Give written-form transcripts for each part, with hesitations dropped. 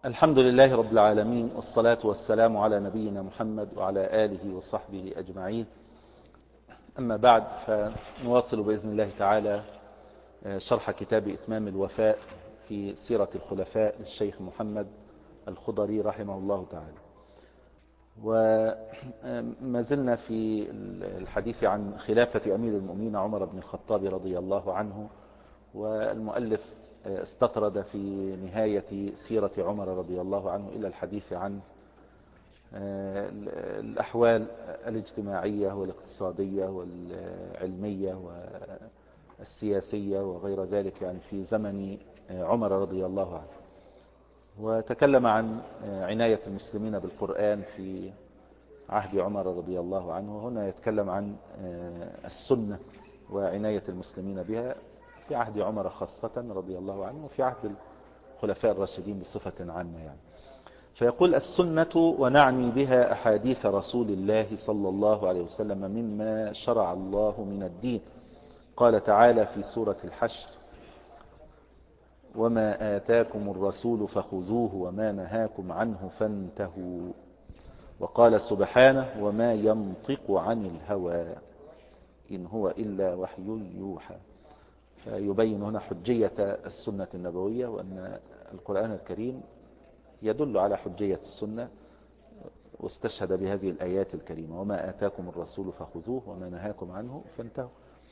الحمد لله رب العالمين، والصلاة والسلام على نبينا محمد وعلى آله وصحبه أجمعين. أما بعد، فنواصل بإذن الله تعالى شرح كتاب إتمام الوفاء في سيرة الخلفاء للشيخ محمد الخضري رحمه الله تعالى. وما زلنا في الحديث عن خلافة أمير المؤمنين عمر بن الخطاب رضي الله عنه، والمؤلف استطرد في نهاية سيرة عمر رضي الله عنه إلى الحديث عن الأحوال الاجتماعية والاقتصادية والعلمية والسياسية وغير ذلك، يعني في زمن عمر رضي الله عنه. وتكلم عن عناية المسلمين بالقرآن في عهد عمر رضي الله عنه. هنا يتكلم عن السنة وعناية المسلمين بها في عهد عمر خاصة رضي الله عنه، وفي عهد الخلفاء الراشدين بصفة عامة يعني. فيقول: السنة ونعني بها أحاديث رسول الله صلى الله عليه وسلم مما شرع الله من الدين. قال تعالى في سورة الحشر: وما آتاكم الرسول فخذوه وما نهاكم عنه فانتهوا. وقال سبحانه: وما ينطق عن الهوى إن هو إلا وحي يوحى. فيبين هنا حجية السنة النبوية، وأن القرآن الكريم يدل على حجية السنة، واستشهد بهذه الآيات الكريمة: وما آتاكم الرسول فخذوه وما نهاكم عنه فانتهوا.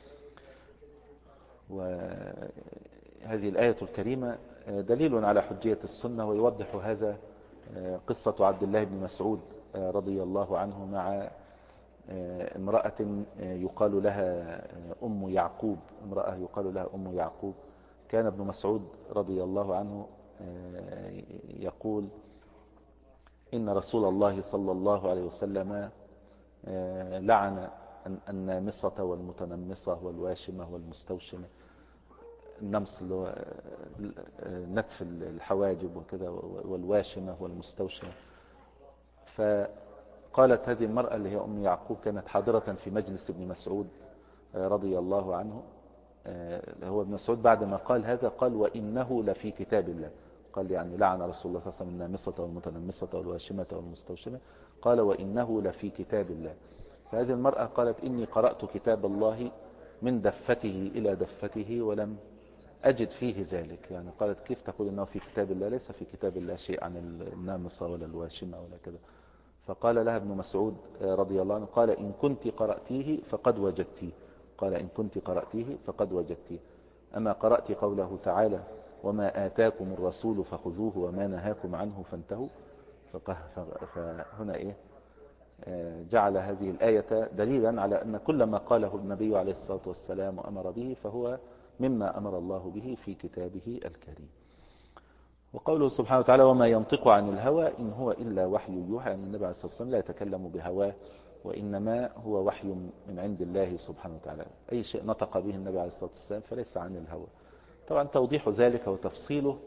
وهذه الآية الكريمة دليل على حجية السنة، ويوضح هذا قصة عبد الله بن مسعود رضي الله عنه مع امرأة يقال لها أم يعقوب. امرأة يقال لها أم يعقوب. كان ابن مسعود رضي الله عنه يقول: إن رسول الله صلى الله عليه وسلم لعن النامصة والمتنمصة والواشمة والمستوشمة. النمص اللي هو نتف الحواجب وكذا، والواشمة والمستوشمة. فقالت هذه المرأة اللي هي أم يعقوب، كانت حاضرة في مجلس ابن مسعود رضي الله عنه. هو ابن مسعود بعد ما قال هذا قال: وإنه لفي كتاب الله. قال يعني لعن رسول الله صلى الله عليه وسلم النامصة والمتنمصة والواشمة والمستوشمة. قال: وإنه لفي كتاب الله. فهذه المرأة قالت: إني قرأت كتاب الله من دفته إلى دفته ولم أجد فيه ذلك. يعني قالت: كيف تقول إنه في كتاب الله؟ ليس في كتاب الله شيء عن النامصة ولا الواشمة ولا كذا. فقال لها ابن مسعود رضي الله عنه: قال: إن كنت قرأتيه فقد وجدتيه. قال: إن كنت قرأتيه فقد وجدتيه. أما قرأت قوله تعالى: وما آتاكم الرسول فخذوه وما نهاكم عنه فانتهوا. فهنا جعل هذه الآية دليلا على أن كل ما قاله النبي عليه الصلاة والسلام وأمر به فهو مما أمر الله به في كتابه الكريم. وقوله سبحانه وتعالى: وما ينطق عن الهوى إن هو إلا وحي يوحى. يعني النبي عليه الصلاة والسلام لا يتكلم بهواه، وإنما هو وحي من عند الله سبحانه وتعالى. أي شيء نطق به النبي عليه الصلاة والسلام فليس عن الهوى. طبعا توضيح ذلك وتفصيله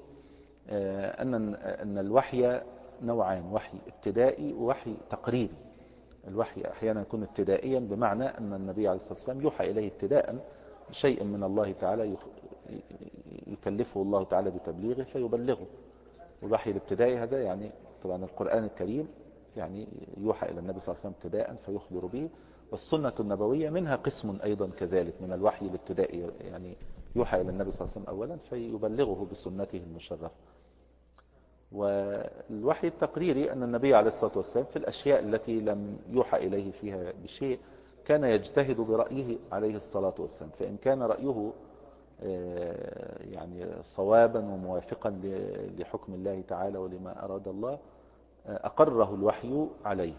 أن الوحي نوعان: وحي ابتدائي ووحي تقريري. الوحي أحيانا يكون ابتدائيا، بمعنى أن النبي عليه الصلاة والسلام يوحى إليه ابتداء شيء من الله تعالى، يكلفه الله تعالى بتبليغه فيبلغه. والوحي الابتدائي هذا يعني طبعا القرآن الكريم يعني يوحى إلى النبي صلى الله عليه وسلم ابتداء فيخبر به. والسنة النبوية منها قسم أيضا كذلك من الوحي الابتدائي، يعني يوحى إلى النبي صلى الله عليه وسلم أولا فيبلغه بسنته المشرفة. والوحي التقريري أن النبي عليه الصلاة والسلام في الأشياء التي لم يوحى إليه فيها بشيء كان يجتهد برأيه عليه الصلاة والسلام، فإن كان رأيه يعني صوابا وموافقا لحكم الله تعالى ولما أراد الله أقره الوحي عليه.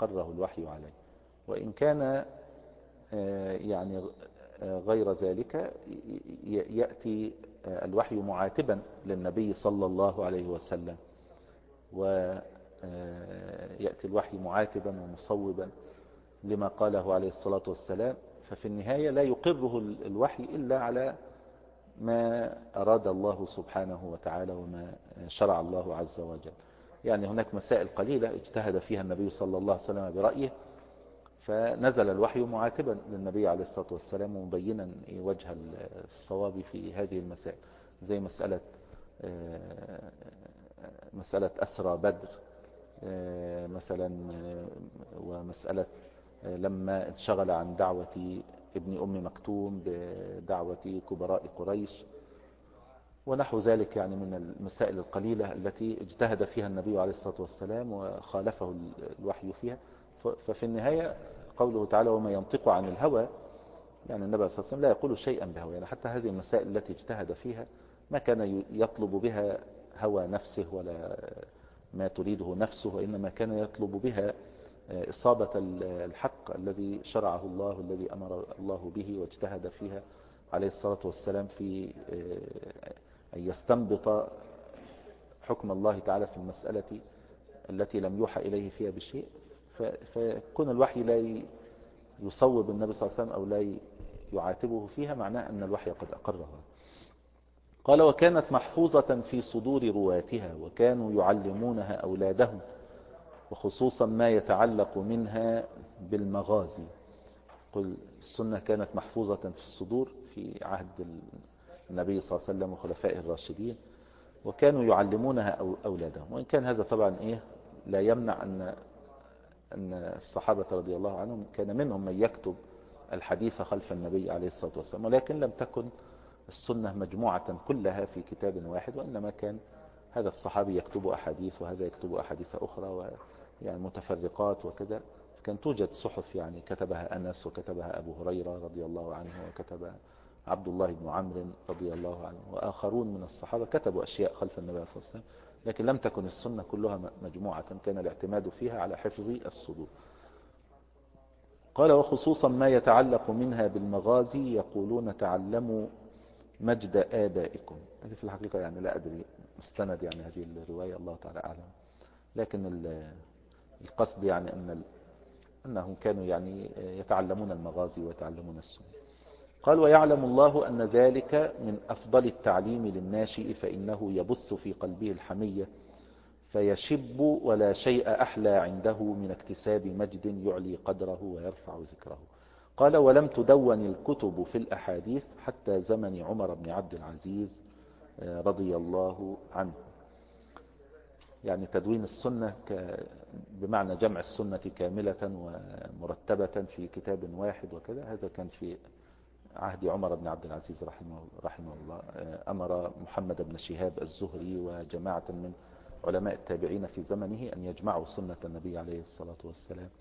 وإن كان يعني غير ذلك يأتي الوحي معاتبا للنبي صلى الله عليه وسلم، ويأتي الوحي معاتبا ومصوبا لما قاله عليه الصلاة والسلام. ففي النهاية لا يقره الوحي إلا على ما أراد الله سبحانه وتعالى وما شرع الله عز وجل. يعني هناك مسائل قليلة اجتهد فيها النبي صلى الله عليه وسلم برأيه، فنزل الوحي معاتبا للنبي عليه الصلاة والسلام ومبينا وجه الصواب في هذه المسائل، زي مسألة مسألة أسرى بدر مثلا، ومسألة لما انشغل عن دعوة ابن أم مكتوم بدعوة كبراء قريش ونحو ذلك، يعني من المسائل القليلة التي اجتهد فيها النبي عليه الصلاة والسلام وخالفه الوحي فيها. ففي النهاية قوله تعالى وما ينطق عن الهوى، يعني النبي صلى الله عليه وسلم لا يقول شيئا بهوى، يعني حتى هذه المسائل التي اجتهد فيها ما كان يطلب بها هوى نفسه ولا ما تريده نفسه، وإنما كان يطلب بها إصابة الحق الذي شرعه الله، الذي أمر الله به واجتهد فيها عليه الصلاة والسلام في أن يستنبط حكم الله تعالى في المسألة التي لم يوحى إليه فيها بشيء. فكون الوحي لا يصوب النبي صلى الله عليه وسلم أو لا يعاتبه فيها معناه أن الوحي قد أقرها. قال وكانت محفوظة في صدور رواتها وكانوا يعلمونها أولادهم، وخصوصا ما يتعلق منها بالمغازي. قل السنة كانت محفوظة في الصدور في عهد النبي صلى الله عليه وسلم وخلفائه الراشدين، وكانوا يعلمونها أولادهم. وإن كان هذا طبعا لا يمنع أن الصحابة رضي الله عنهم كان منهم من يكتب الحديث خلف النبي عليه الصلاة والسلام، ولكن لم تكن السنة مجموعة كلها في كتاب واحد، وإنما كان هذا الصحابي يكتب أحاديث وهذا يكتب أحاديث أخرى يعني متفرقات وكذا. كان توجد صحف يعني كتبها أنس وكتبها أبو هريرة رضي الله عنه وكتب عبد الله بن عمرو رضي الله عنه وآخرون من الصحابة كتبوا أشياء خلف النبي صلى الله عليه وسلم، لكن لم تكن السنة كلها مجموعة، كان الاعتماد فيها على حفظ الصدور. قال وخصوصا ما يتعلق منها بالمغازي يقولون تعلموا مجد آبائكم. هذه في الحقيقة يعني لا أدري مستند يعني هذه الرواية، الله تعالى أعلم، لكن القصد يعني أنهم كانوا يعني يتعلمون المغازي ويتعلمون السنة. قال ويعلم الله أن ذلك من أفضل التعليم للناشئ، فإنه يبث في قلبه الحمية فيشب، ولا شيء أحلى عنده من اكتساب مجد يعلي قدره ويرفع ذكره. قال ولم تدون الكتب في الأحاديث حتى زمن عمر بن عبد العزيز رضي الله عنه. يعني تدوين السنة بمعنى جمع السنة كاملة ومرتبة في كتاب واحد وكذا، هذا كان في عهد عمر بن عبد العزيز رحمه الله. أمر محمد بن شهاب الزهري وجماعة من علماء التابعين في زمنه أن يجمعوا سنة النبي عليه الصلاة والسلام.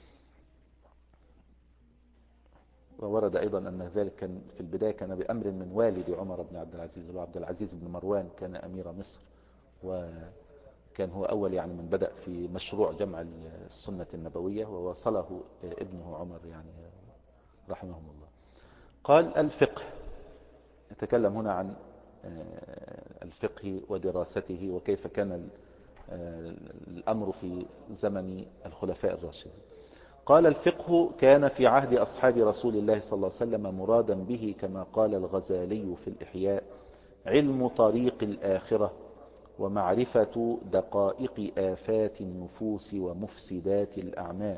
وورد أيضا أن ذلك كان في البداية كان بأمر من والد عمر بن عبد العزيز، وعبد العزيز بن مروان كان أمير مصر، وكان هو أول يعني من بدأ في مشروع جمع السنة النبوية، ووصله ابنه عمر يعني رحمه الله. قال الفقه، يتكلم هنا عن الفقه ودراسته وكيف كان الأمر في زمن الخلفاء الراشدين. قال الفقه كان في عهد أصحاب رسول الله صلى الله عليه وسلم مرادا به كما قال الغزالي في الإحياء علم طريق الآخرة ومعرفة دقائق آفات النفوس ومفسدات الأعمال،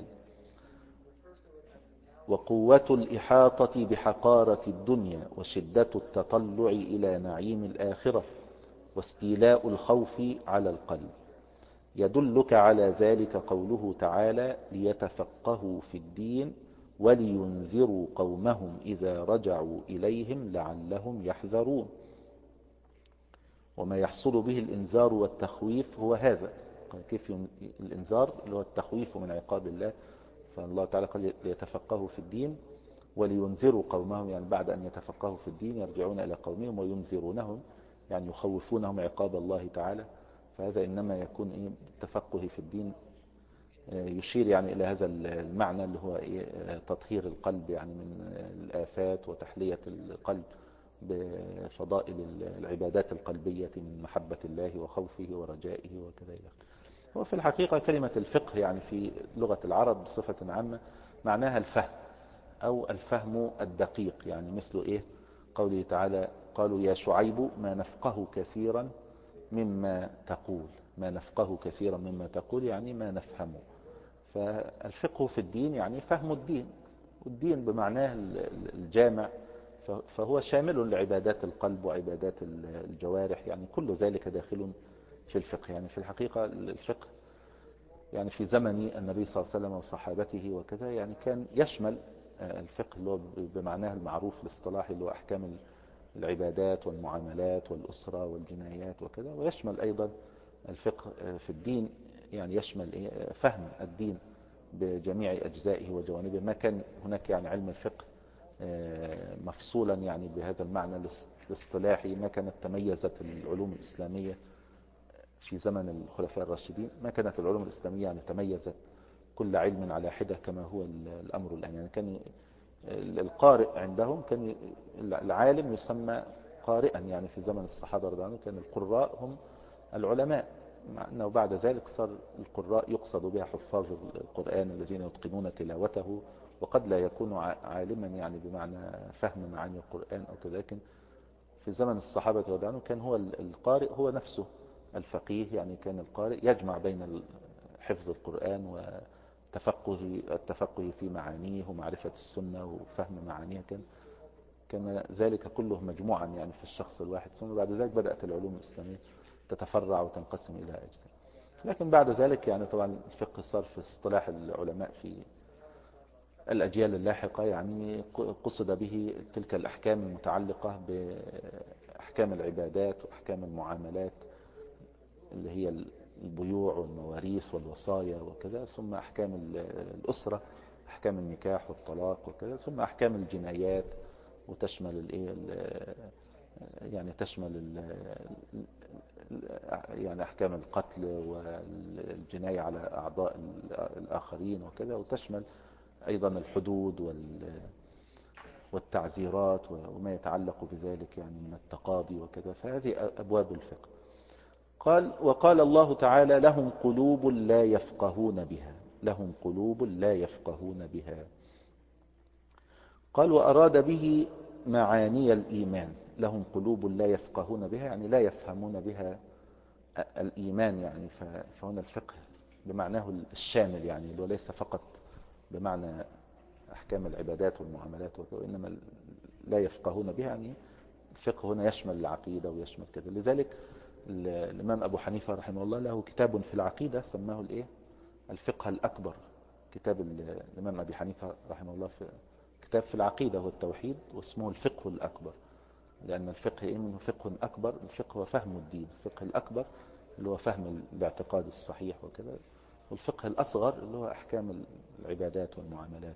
وقوة الإحاطة بحقارة الدنيا وشدة التطلع إلى نعيم الآخرة واستيلاء الخوف على القلب. يدلك على ذلك قوله تعالى ليتفقهوا في الدين ولينذروا قومهم إذا رجعوا إليهم لعلهم يحذرون. وما يحصل به الإنذار والتخويف هو هذا. كيف الإنذار اللي هو التخويف من عقاب الله، فالله تعالى قال ليتفقهوا في الدين ولينذروا قومهم، يعني بعد أن يتفقهوا في الدين يرجعون إلى قومهم وينذرونهم، يعني يخوفونهم عقاب الله تعالى. فهذا إنما يكون التفقه في الدين يشير يعني إلى هذا المعنى اللي هو تطهير القلب يعني من الآفات وتحلية القلب بفضائل العبادات القلبية من محبة الله وخوفه ورجائه وكذا. وفي الحقيقة كلمة الفقه يعني في لغة العرب بصفة عامة معناها الفهم أو الفهم الدقيق، يعني مثل قوله تعالى قالوا يا شعيب ما نفقه كثيرا مما تقول، ما نفقه كثيرا مما تقول يعني ما نفهمه. فالفقه في الدين يعني فهم الدين، والدين بمعناه الجامع، فهو شامل لعبادات القلب وعبادات الجوارح، يعني كل ذلك داخل في الفقه. يعني في الحقيقة الفقه يعني في زمن النبي صلى الله عليه وسلم وصحابته وكذا يعني كان يشمل الفقه اللي هو بمعناه المعروف الاصطلاحي اللي هو أحكام العبادات والمعاملات والأسرة والجنايات وكذا، ويشمل أيضا الفقه في الدين، يعني يشمل فهم الدين بجميع أجزائه وجوانبه. ما كان هناك يعني علم الفقه مفصولا يعني بهذا المعنى الاصطلاحي، ما كانت تميزت العلوم الإسلامية في زمن الخلفاء الراشدين، ما كانت العلوم الإسلامية يعني تميزت كل علم على حدة كما هو الأمر الآن. يعني كان القارئ عندهم كان العالم يسمى قارئا، يعني في زمن الصحابة رضي الله عنهم كان القراء هم العلماء، مع أنه بعد ذلك صار القراء يقصد بها حفاظ القرآن الذين يتقنون تلاوته، وقد لا يكون عالما يعني بمعنى فهم معاني القرآن أو كذا، لكن في زمن الصحابة رضي الله عنهم كان هو القارئ هو نفسه الفقيه. يعني كان القارئ يجمع بين حفظ القرآن والتفقه في معانيه ومعرفة السنة وفهم معانيها، كان ذلك كله مجموعا يعني في الشخص الواحد. ثم بعد ذلك بدأت العلوم الإسلامية تتفرع وتنقسم إلى أجزاء. لكن بعد ذلك يعني طبعا الفقه صار في اصطلاح العلماء في الأجيال اللاحقة يعني قصد به تلك الأحكام المتعلقة بأحكام العبادات وأحكام المعاملات اللي هي البيوع والمواريث والوصايا وكذا، ثم أحكام الأسرة، أحكام النكاح والطلاق وكذا، ثم أحكام الجنايات وتشمل يعني تشمل يعني أحكام القتل والجناية على أعضاء الآخرين وكذا، وتشمل أيضا الحدود والتعزيرات وما يتعلق بذلك يعني من التقاضي وكذا. فهذه أبواب الفقه. قال وقال الله تعالى لهم قلوب لا يفقهون بها، لهم قلوب لا يفقهون بها. قال وأراد به معاني الإيمان، لهم قلوب لا يفقهون بها يعني لا يفهمون بها الإيمان، يعني فهنا الفقه بمعناه الشامل، يعني وليس فقط بمعنى أحكام العبادات والمعاملات وإنما لا يفقهون بها يعني الفقه هنا يشمل العقيدة ويشمل كذا. لذلك الإمام أبو حنيفة رحمه الله له كتاب في العقيدة سماه الفقه الأكبر. كتاب الإمام أبي حنيفة رحمه الله في كتاب في العقيدة هو التوحيد، واسمه الفقه الأكبر، لأن الفقه منه فقه أكبر. الفقه هو فهم الدين، الفقه الأكبر اللي هو فهم الاعتقاد الصحيح وكذا، والفقه الأصغر اللي هو أحكام العبادات والمعاملات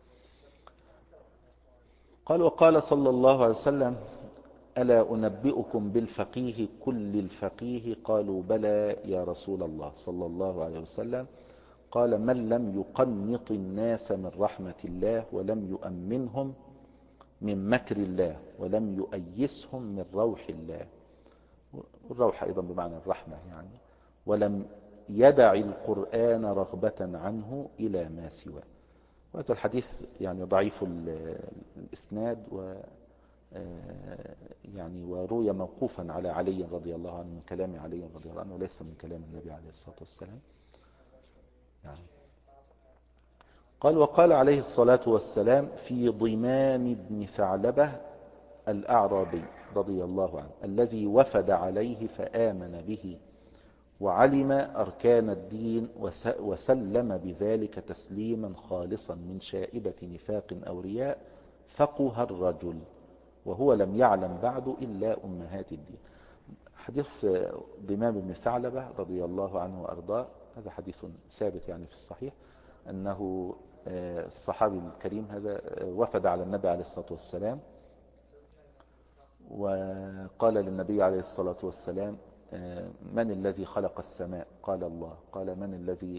قال وقال صلى الله عليه وسلم ألا أنبئكم بالفقيه كل الفقيه؟ قالوا بلى يا رسول الله صلى الله عليه وسلم. قال من لم يقنط الناس من رحمة الله ولم يؤمنهم من مكر الله ولم يؤيسهم من روح الله، والروح أيضا بمعنى الرحمة يعني، ولم يدع القرآن رغبة عنه إلى ما سواه. وهذا الحديث يعني ضعيف الإسناد يعني وروي موقوفا على علي رضي الله عنه من كلام علي رضي الله عنه وليس من كلام النبي عليه الصلاة والسلام يعني. قال وقال عليه الصلاة والسلام في ضمام بن ثعلبة الأعرابي رضي الله عنه الذي وفد عليه فآمن به وعلم أركان الدين وسلم بذلك تسليما خالصا من شائبة نفاق أو رياء، فقه الرجل وهو لم يعلم بعد إلا أمهات الدين. حديث ضمام بن ثعلبة رضي الله عنه وأرضاه هذا حديث ثابت يعني في الصحيح، أنه الصحابي الكريم هذا وفد على النبي عليه الصلاة والسلام وقال للنبي عليه الصلاة والسلام من الذي خلق السماء؟ قال الله. قال من الذي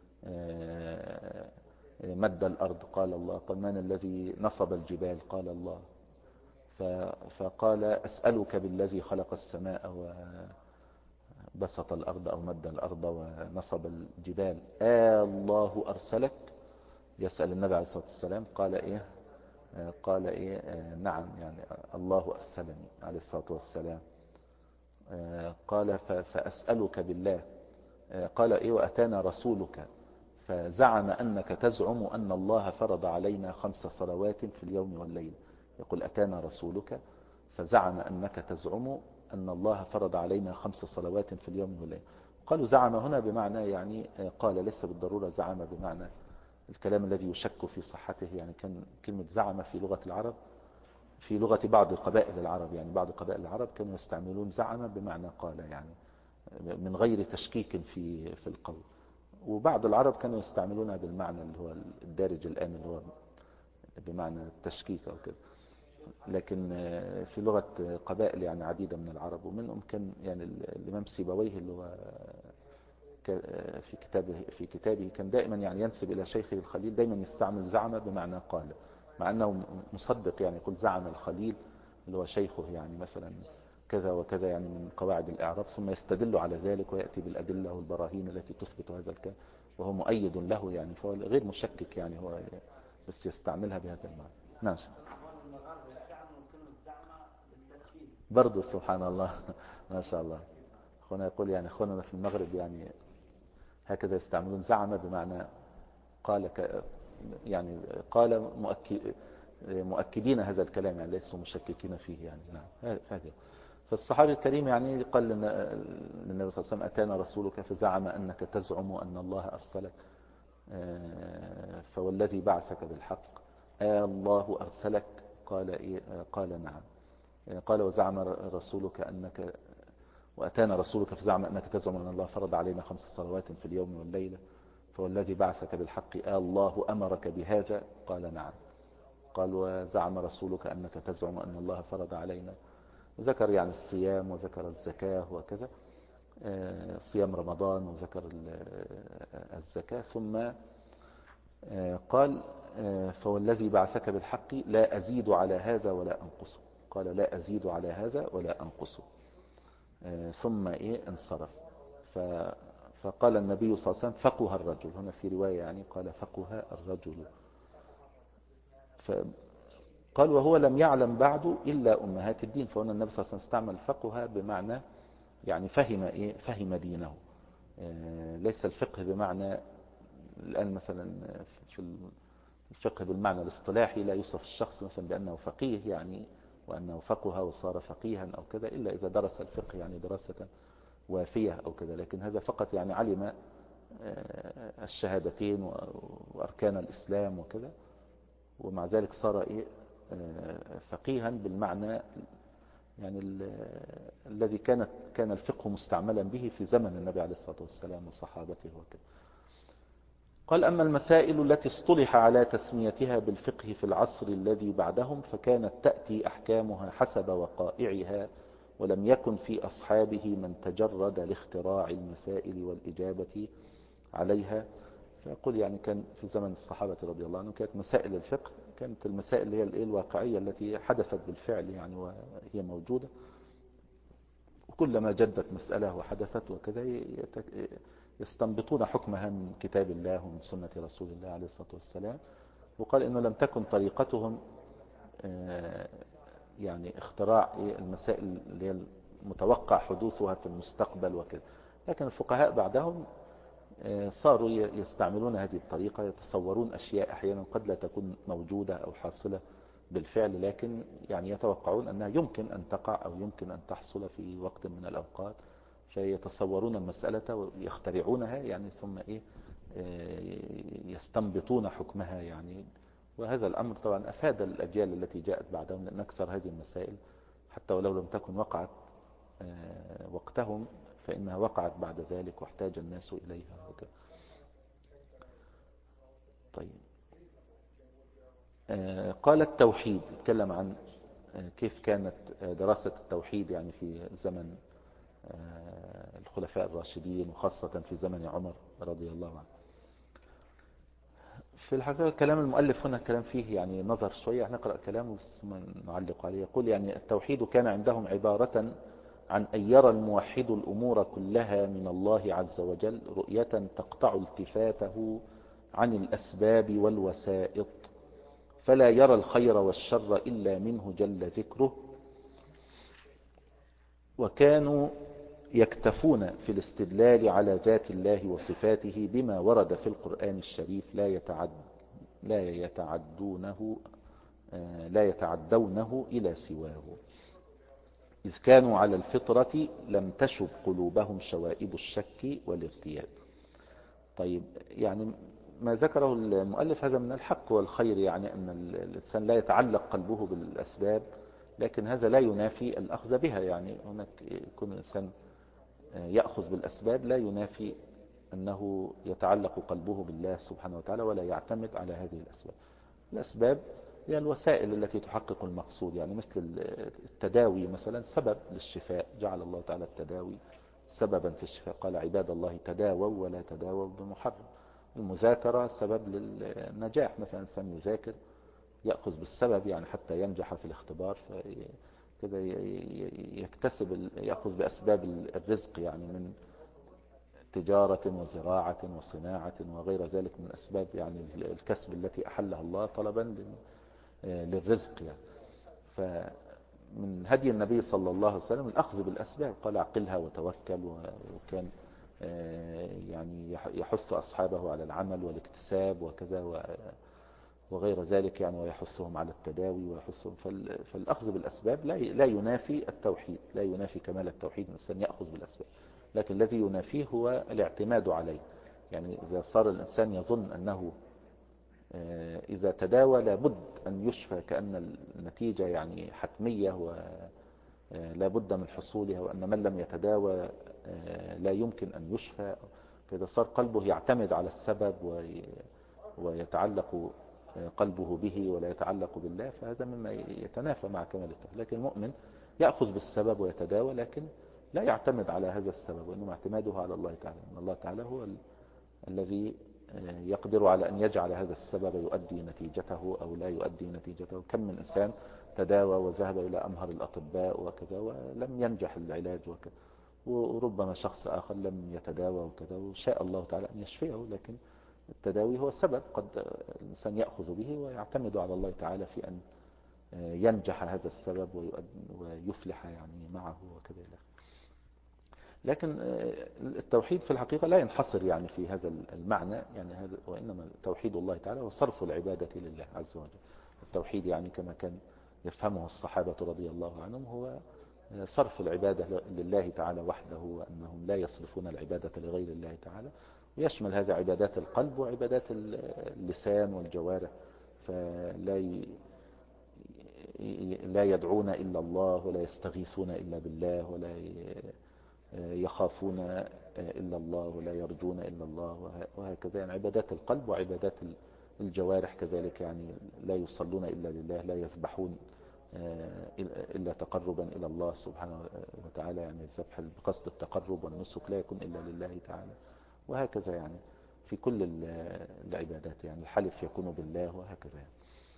مد الأرض؟ قال الله. قال من الذي نصب الجبال؟ قال الله. فقال أسألك بالذي خلق السماء وبسط الأرض أو مد الأرض ونصب الجبال الله أرسلك؟ يسأل النبي عليه الصلاة والسلام. قال نعم يعني الله أرسلني عليه الصلاة والسلام. قال فأسألك بالله. قال وأتانا رسولك فزعم أنك تزعم أن الله فرض علينا 5 صلوات في اليوم والليل. يقول أتانا رسولك فزعم أنك تزعم أن الله فرض علينا 5 صلوات في اليوم والليلة. قالوا زعم هنا بمعنى يعني قال، ليس بالضرورة زعم بمعنى الكلام الذي يشك في صحته. يعني كان كلمة زعم في لغة العرب، في لغة بعض قبائل العرب، يعني بعض قبائل العرب كانوا يستعملون زعم بمعنى قال، يعني من غير تشكيك في القول. وبعض العرب كانوا يستعملونها بالمعنى اللي هو الدارج الآن، اللي هو بمعنى التشكيك أو كده. لكن في لغة قبائل يعني عديدة من العرب، ومنهم كان يعني الإمام سيبويه اللي هو في كتابه كان دائما يعني ينسب إلى شيخه الخليل، دائما يستعمل زعم بمعنى قال، مع أنه مصدق. يعني يقول زعم الخليل اللي هو شيخه يعني مثلا كذا وكذا، يعني من قواعد الإعراب، ثم يستدل على ذلك ويأتي بالأدلة والبراهين التي تثبت هذا الكلام، وهو مؤيد له يعني، فهو غير مشكك يعني، هو بس يستعملها بهذا المعنى. نعم. برضه سبحان الله ما شاء الله. أخونا يقول يعني أخونا في المغرب يعني هكذا يستعملون زعم بمعنى قال يعني قال مؤكدين هذا الكلام، يعني ليسوا مشككين فيه يعني. نعم هذا. فالصحابي الكريم يعني قال للنبي صلى الله عليه وسلم أتانا رسولك فزعم أنك تزعم أن الله أرسلك، فوالذي بعثك بالحق الله أرسلك؟ قال إيه؟ قال نعم. قال وزعم رسولك أنك وأتانا رسولك فزعم أنك تزعم أن الله فرض علينا 5 صلوات في اليوم والليلة، فوالذي بعثك بالحق الله أمرك بهذا؟ قال نعم. قال وزعم رسولك أنك تزعم أن الله فرض علينا، ذكر يعني الصيام وذكر الزكاة وكذا، صيام رمضان وذكر الزكاة، ثم قال فوالذي بعثك بالحق لا أزيد على هذا ولا أنقصه. قال لا أزيد على هذا ولا أنقصه. ثم انصرف. فقال النبي صلى الله عليه وسلم فقه الرجل، هنا في رواية يعني قال فقه الرجل. قال وهو لم يعلم بعد إلا أمهات الدين، فهنا النبي صلى الله عليه وسلم استعمل فقه بمعنى يعني فهم دينه. ليس الفقه بمعنى الآن مثلا في الفقه بالمعنى الاصطلاحي لا يوصف الشخص مثلا بأنه فقيه يعني، وأنه فقه وصار فقيها أو كذا، إلا إذا درس الفقه يعني دراسة وافية أو كذا. لكن هذا فقط يعني علم الشهادتين وأركان الإسلام وكذا، ومع ذلك صار فقيها بالمعنى يعني الذي كان الفقه مستعملا به في زمن النبي عليه الصلاة والسلام وصحابته وكذا. قال أما المسائل التي اصطلح على تسميتها بالفقه في العصر الذي بعدهم فكانت تأتي أحكامها حسب وقائعها، ولم يكن في أصحابه من تجرد لاختراع المسائل والإجابة عليها. فيقول يعني كان في زمن الصحابة رضي الله عنهم كانت مسائل الفقه كانت المسائل اللي هي الواقعية التي حدثت بالفعل يعني وهي موجودة، وكلما جدت مسألة وحدثت وكذا يستنبطون حكمها من كتاب الله ومن سنة رسول الله عليه الصلاة والسلام. وقال إنه لم تكن طريقتهم يعني اختراع المسائل اللي هي المتوقع حدوثها في المستقبل وكذا، لكن الفقهاء بعدهم صاروا يستعملون هذه الطريقة، يتصورون أشياء أحيانا قد لا تكون موجودة أو حاصلة بالفعل، لكن يعني يتوقعون أنها يمكن أن تقع أو يمكن أن تحصل في وقت من الأوقات، فيتصورون المسألة ويخترعونها يعني، ثم يستنبطون حكمها يعني. وهذا الأمر طبعا أفاد الأجيال التي جاءت بعدهم، لأن أكثر هذه المسائل حتى ولو لم تكن وقعت وقتهم فإنها وقعت بعد ذلك واحتاج الناس إليها وكذا. طيب قال التوحيد، اتكلم عن كيف كانت دراسة التوحيد يعني في زمن الخلفاء الراشدين، وخاصة في زمن عمر رضي الله عنه. في الحقيقة كلام المؤلف هنا كلام فيه يعني نظر شوية، نقرأ كلامه بس ما نعلق عليه. يقول يعني التوحيد كان عندهم عبارة عن أن يرى الموحد الأمور كلها من الله عز وجل رؤية تقطع التفاته عن الأسباب والوسائط، فلا يرى الخير والشر إلا منه جل ذكره. وكانوا يكتفون في الاستدلال على ذات الله وصفاته بما ورد في القرآن الشريف، لا يتعدونه إلى سواه. إذ كانوا على الفطرة لم تشب قلوبهم شوائب الشك والارتياب. طيب يعني ما ذكره المؤلف هذا من الحق والخير، يعني أن الإنسان لا يتعلق قلبه بالأسباب، لكن هذا لا ينافي الأخذ بها. يعني هناك يكون الإنسان يأخذ بالأسباب لا ينافي أنه يتعلق قلبه بالله سبحانه وتعالى ولا يعتمد على هذه الأسباب. الأسباب هي الوسائل التي تحقق المقصود، يعني مثل التداوي مثلا سبب للشفاء، جعل الله تعالى التداوي سببا في الشفاء، قال عباد الله تداووا ولا تداووا بمحرم. المذاكرة سبب للنجاح، مثلا إنسان يذاكر يأخذ بالسبب يعني حتى ينجح في الاختبار، كده يكتسب يأخذ بأسباب الرزق، يعني من تجارة وزراعة وصناعة وغير ذلك من أسباب يعني الكسب التي أحلها الله طلبا للرزق يعني. فمن هدي النبي صلى الله عليه وسلم الأخذ بالأسباب، قال عقلها وتوكل، وكان يعني يحث أصحابه على العمل والاكتساب وكذا وغير ذلك يعني، ويحثهم على التداوي ويحثهم. فالأخذ بالأسباب لا ينافي التوحيد، لا ينافي كمال التوحيد الإنسان يأخذ بالأسباب، لكن الذي ينافيه هو الاعتماد عليه. يعني إذا صار الإنسان يظن أنه إذا تداوى لابد أن يشفى، كأن النتيجة يعني حتمية ولا بد من حصولها، وأن من لم يتداوى لا يمكن أن يشفى، فإذا صار قلبه يعتمد على السبب ويتعلق قلبه به ولا يتعلق بالله، فهذا مما يتنافى مع كمال التوحيد. لكن المؤمن يأخذ بالسبب ويتداوى، لكن لا يعتمد على هذا السبب، وإنما اعتماده على الله تعالى، أن الله تعالى هو الذي يقدر على أن يجعل هذا السبب يؤدي نتيجته أو لا يؤدي نتيجته. كم من إنسان تداوى وذهب إلى أمهر الأطباء وكذا ولم ينجح العلاج وكذا، وربما شخص آخر لم يتداوى وكذا وشاء الله تعالى أن يشفيه، لكن التداوي هو سبب قد الإنسان يأخذ به ويعتمد على الله تعالى في أن ينجح هذا السبب ويفلح يعني معه وكذا. لكن التوحيد في الحقيقة لا ينحصر يعني في هذا المعنى، يعني هذا وإنما توحيد الله تعالى وصرف العبادة لله عز وجل. التوحيد يعني كما كان يفهمه الصحابة رضي الله عنهم هو صرف العبادة لله تعالى وحده، وأنهم لا يصرفون العبادة لغير الله تعالى، ويشمل هذا عبادات القلب وعبادات اللسان والجوارح. لا يدعون إلا الله ولا يستغيثون إلا بالله ولا يخافون إلا الله ولا يرجون إلا الله، وهكذا يعني عبادات القلب وعبادات الجوارح كذلك، يعني لا يصلون إلا لله، لا يذبحون إلا تقربا إلى الله سبحانه وتعالى، يعني الذبح بقصد التقرب والنسك لا يكون إلا لله تعالى، وهكذا يعني في كل العبادات، يعني الحلف يكون بالله وهكذا يعني.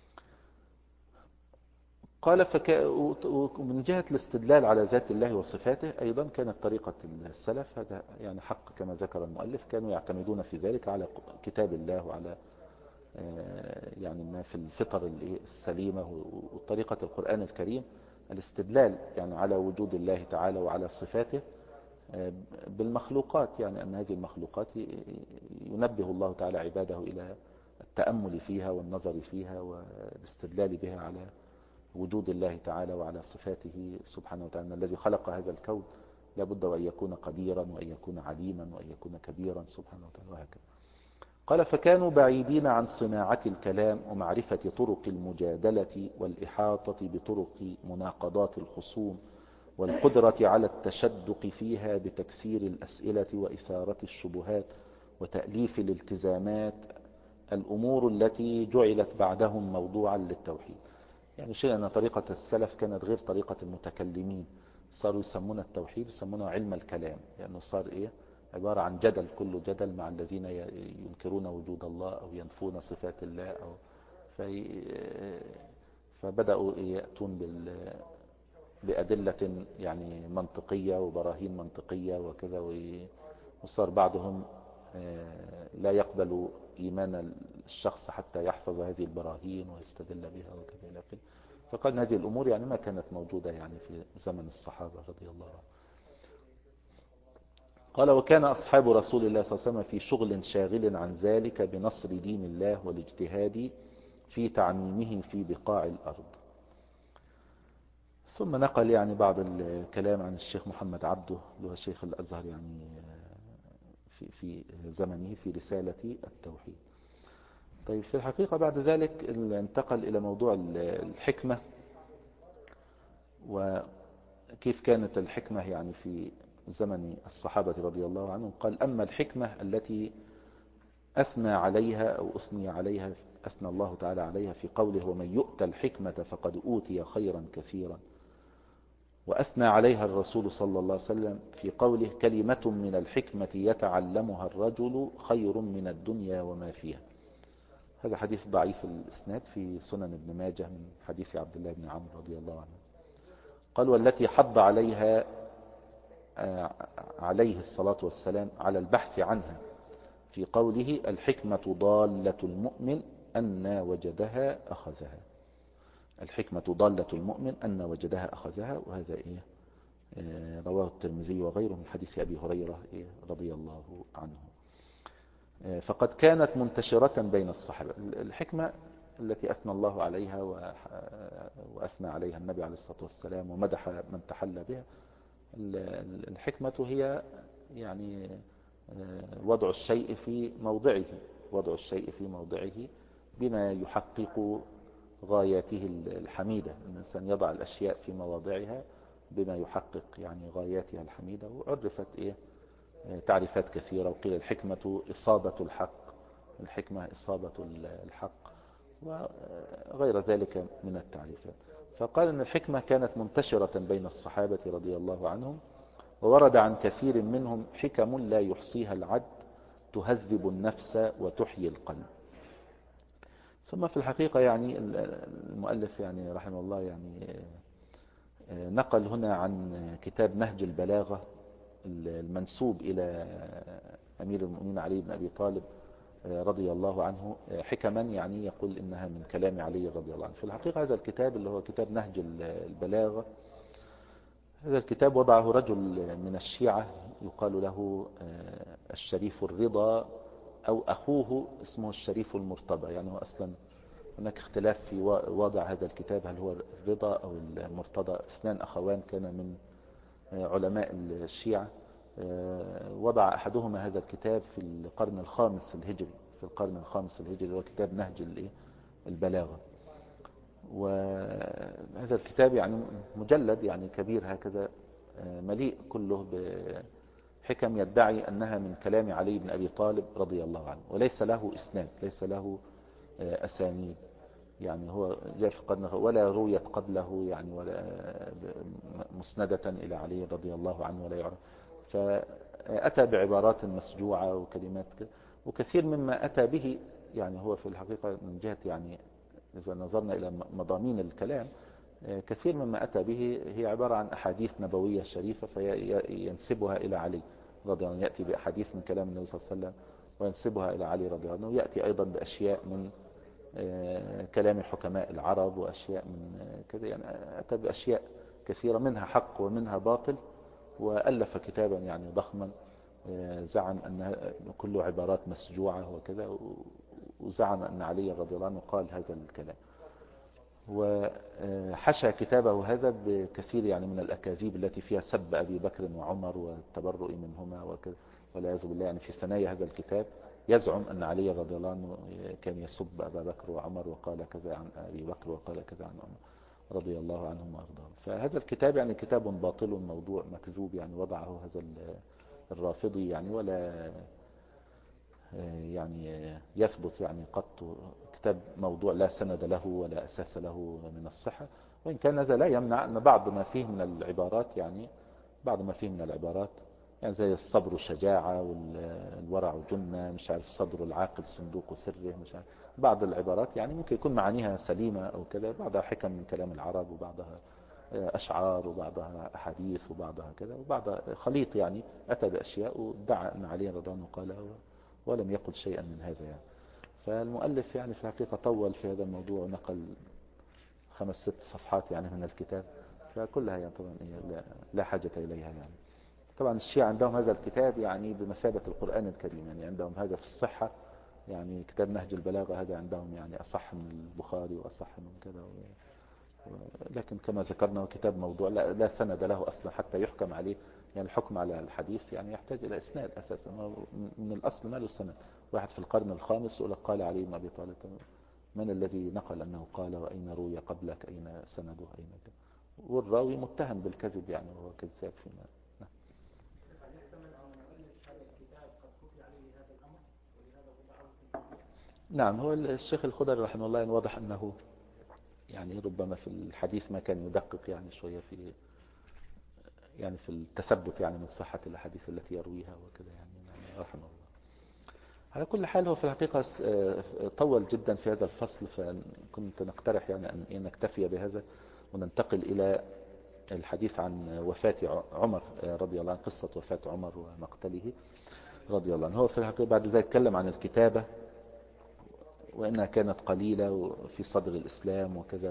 قال ومن جهة الاستدلال على ذات الله وصفاته أيضا كانت طريقة السلف، هذا يعني حق كما ذكر المؤلف، كانوا يعتمدون في ذلك على كتاب الله وعلى يعني ما في الفطر السليمة وطريقة القرآن الكريم، الاستدلال يعني على وجود الله تعالى وعلى صفاته بالمخلوقات، يعني أن هذه المخلوقات ينبه الله تعالى عباده إلى التأمل فيها والنظر فيها والاستدلال بها على وجود الله تعالى وعلى صفاته سبحانه وتعالى. الذي خلق هذا الكون لابد وأن يكون قديرا وأن يكون عليما وأن يكون كبيرا سبحانه وتعالى وهكذا. قال فكانوا بعيدين عن صناعة الكلام ومعرفة طرق المجادلة والإحاطة بطرق مناقضات الخصوم والقدرة على التشدق فيها بتكثير الأسئلة وإثارة الشبهات وتأليف الالتزامات، الأمور التي جعلت بعدهم موضوعا للتوحيد. يعني شيء أن طريقة السلف كانت غير طريقة المتكلمين، صاروا يسمون التوحيد يسمونه علم الكلام، لأنه صار عبارة عن جدل، كله جدل مع الذين ينكرون وجود الله أو ينفون صفات الله فبدأوا يأتون بأدلة يعني منطقية وبراهين منطقية وكذا، وصار بعضهم لا يقبل إيمان الشخص حتى يحفظ هذه البراهين ويستدل بها وكذا إلى آخره. فقال هذه الأمور يعني ما كانت موجودة يعني في زمن الصحابة رضي الله عنهم. قال وكان أصحاب رسول الله صلى الله عليه وسلم في شغل شاغل عن ذلك بنصر دين الله والاجتهاد في تعميمه في بقاع الأرض. ثم نقل يعني بعض الكلام عن الشيخ محمد عبده اللي هو شيخ الأزهر يعني في زمنه في رسالة التوحيد. طيب في الحقيقة بعد ذلك انتقل إلى موضوع الحكمة، وكيف كانت الحكمة يعني في زمن الصحابة رضي الله عنهم. قال: أما الحكمة التي أثنى عليها أو أثني عليها، أثنى الله تعالى عليها في قوله: ومن يؤت الحكمة فقد أوتي خيرا كثيرا، وأثنى عليها الرسول صلى الله عليه وسلم في قوله: كلمة من الحكمة يتعلمها الرجل خير من الدنيا وما فيها. هذا حديث ضعيف الإسناد في سنن ابن ماجه من حديث عبد الله بن عمرو رضي الله عنه. قال: والتي حض عليها عليه الصلاة والسلام على البحث عنها في قوله: الحكمة ضالة المؤمن أن وجدها أخذها. الحكمة ضالة المؤمن أن وجدها أخذها. وهذا رواه الترمذي وغيره من حديث أبي هريرة رضي الله عنه. فقد كانت منتشرة بين الصحابة الحكمة التي أثنى الله عليها وأثنى عليها النبي عليه الصلاة والسلام ومدح من تحلى بها. الحكمة هي يعني وضع الشيء في موضعه، وضع الشيء في موضعه بما يحقق غاياته الحميدة. الإنسان يضع الأشياء في مواضعها بما يحقق يعني غاياتها الحميدة. وعرفت تعريفات كثيرة، وقيل الحكمة إصابة الحق، الحكمة إصابة الحق، وغير ذلك من التعريفات. فقال أن الحكمة كانت منتشرة بين الصحابة رضي الله عنهم، وورد عن كثير منهم حكم لا يحصيها العد تهذب النفس وتحيي القلب. ثم في الحقيقة يعني المؤلف يعني رحمه الله يعني نقل هنا عن كتاب نهج البلاغة المنسوب إلى أمير المؤمنين علي بن أبي طالب رضي الله عنه حكما يعني يقول إنها من كلام علي رضي الله عنه. في الحقيقة هذا الكتاب اللي هو كتاب نهج البلاغة، هذا الكتاب وضعه رجل من الشيعة يقال له الشريف الرضا، أو أخوه اسمه الشريف المرتضى. يعني هو أصلا هناك اختلاف في وضع هذا الكتاب، هل هو الرضا أو المرتضى. اثنان أخوان كان من علماء الشيعة. وضع أحدهما هذا الكتاب في القرن الخامس الهجري، في القرن الخامس الهجري، هو كتاب نهج البلاغة. وهذا الكتاب يعني مجلد يعني كبير هكذا، مليء كله بحكم يدعي أنها من كلام علي بن أبي طالب رضي الله عنه، وليس له إسناد، ليس له أسانيد. يعني هو جاء في قرنه ولا رويت قبله يعني ولا مسندة إلى علي رضي الله عنه ولا يعرف. فأتى بعبارات مسجوعة وكلمات وكثير مما أتى به يعني هو في الحقيقة من جهة يعني إذا نظرنا إلى مضامين الكلام، كثير مما أتى به هي عبارة عن أحاديث نبوية شريفة فينسبها إلى علي رضي الله عنه. يأتي بأحاديث من كلام النبي صلى الله عليه وسلم وينسبها إلى علي رضي الله عنه، ويأتي أيضا بأشياء من كلام حكماء العرب وأشياء من كذا. يعني أتى بأشياء كثيرة منها حق ومنها باطل، وألف كتابا يعني ضخما زعم أن كله عبارات مسجوعة وكذا، وزعم أن علي رضي الله عنه قال هذا الكلام. وحشى كتابه هذا بكثير يعني من الأكاذيب التي فيها سب أبي بكر وعمر والتبرؤ منهما وكذا والعياذ بالله. يعني في ثنايا هذا الكتاب يزعم أن علي رضي الله عنه كان يسب أبا بكر وعمر وقال كذا عن أبي بكر وقال كذا عن عمر رضي الله عنهم وأرضاهم. فهذا الكتاب يعني كتاب باطل موضوع مكذوب، يعني وضعه هذا الرافضي يعني ولا يعني يثبت يعني قط. كتاب موضوع لا سند له ولا أساس له من الصحة. وإن كان هذا لا يمنع أن بعض ما فيه من العبارات يعني بعض ما فيه من العبارات يعني زي الصبر شجاعة والورع جنة، مش عارف الصدر العاقل صندوق سره، مش عارف بعض العبارات يعني ممكن يكون معانيها سليمة أو كذا، بعضها حكم من كلام العرب وبعضها أشعار وبعضها أحاديث وبعضها كذا وبعضها خليط. يعني أتى بأشياء وادعى أن علي رضي الله عنه قالها ولم يقل شيئا من هذا يعني. فالمؤلف يعني في الحقيقة طول في هذا الموضوع ونقل 5-6 صفحات يعني من الكتاب، فكلها يعني طبعا لا حاجة إليها. يعني طبعا الشيعة عندهم هذا الكتاب يعني بمثابة القرآن الكريم، يعني عندهم هذا في الصحة. يعني كتاب نهج البلاغة هذا عندهم يعني أصح من البخاري وأصح من كذا لكن كما ذكرنا هو كتاب موضوع لا سند له أصلا حتى يحكم عليه. يعني الحكم على الحديث يعني يحتاج إلى إسناد أساسا، من الأصل ما له سند. واحد في القرن الخامس يقول لك قال علي بن أبي طالب، من الذي نقل أنه قال؟ وأين روي قبلك؟ أين سنده؟ أين كده؟ والراوي متهم بالكذب يعني، وهو كذاب فيما. نعم. هو الشيخ الخضري رحمه الله واضح أنه يعني ربما في الحديث ما كان يدقق يعني شوية في يعني في التثبت يعني من صحة الأحاديث التي يرويها وكذا يعني رحمه الله. على كل حال هو في الحقيقة طول جدا في هذا الفصل، فكنت نقترح يعني أن نكتفي بهذا وننتقل إلى الحديث عن وفاة عمر رضي الله عنه، قصة وفاة عمر ومقتله رضي الله عنه. هو في الحقيقة بعد ذلك تكلم عن الكتابة وأنها كانت قليلة في صدر الإسلام وكذا،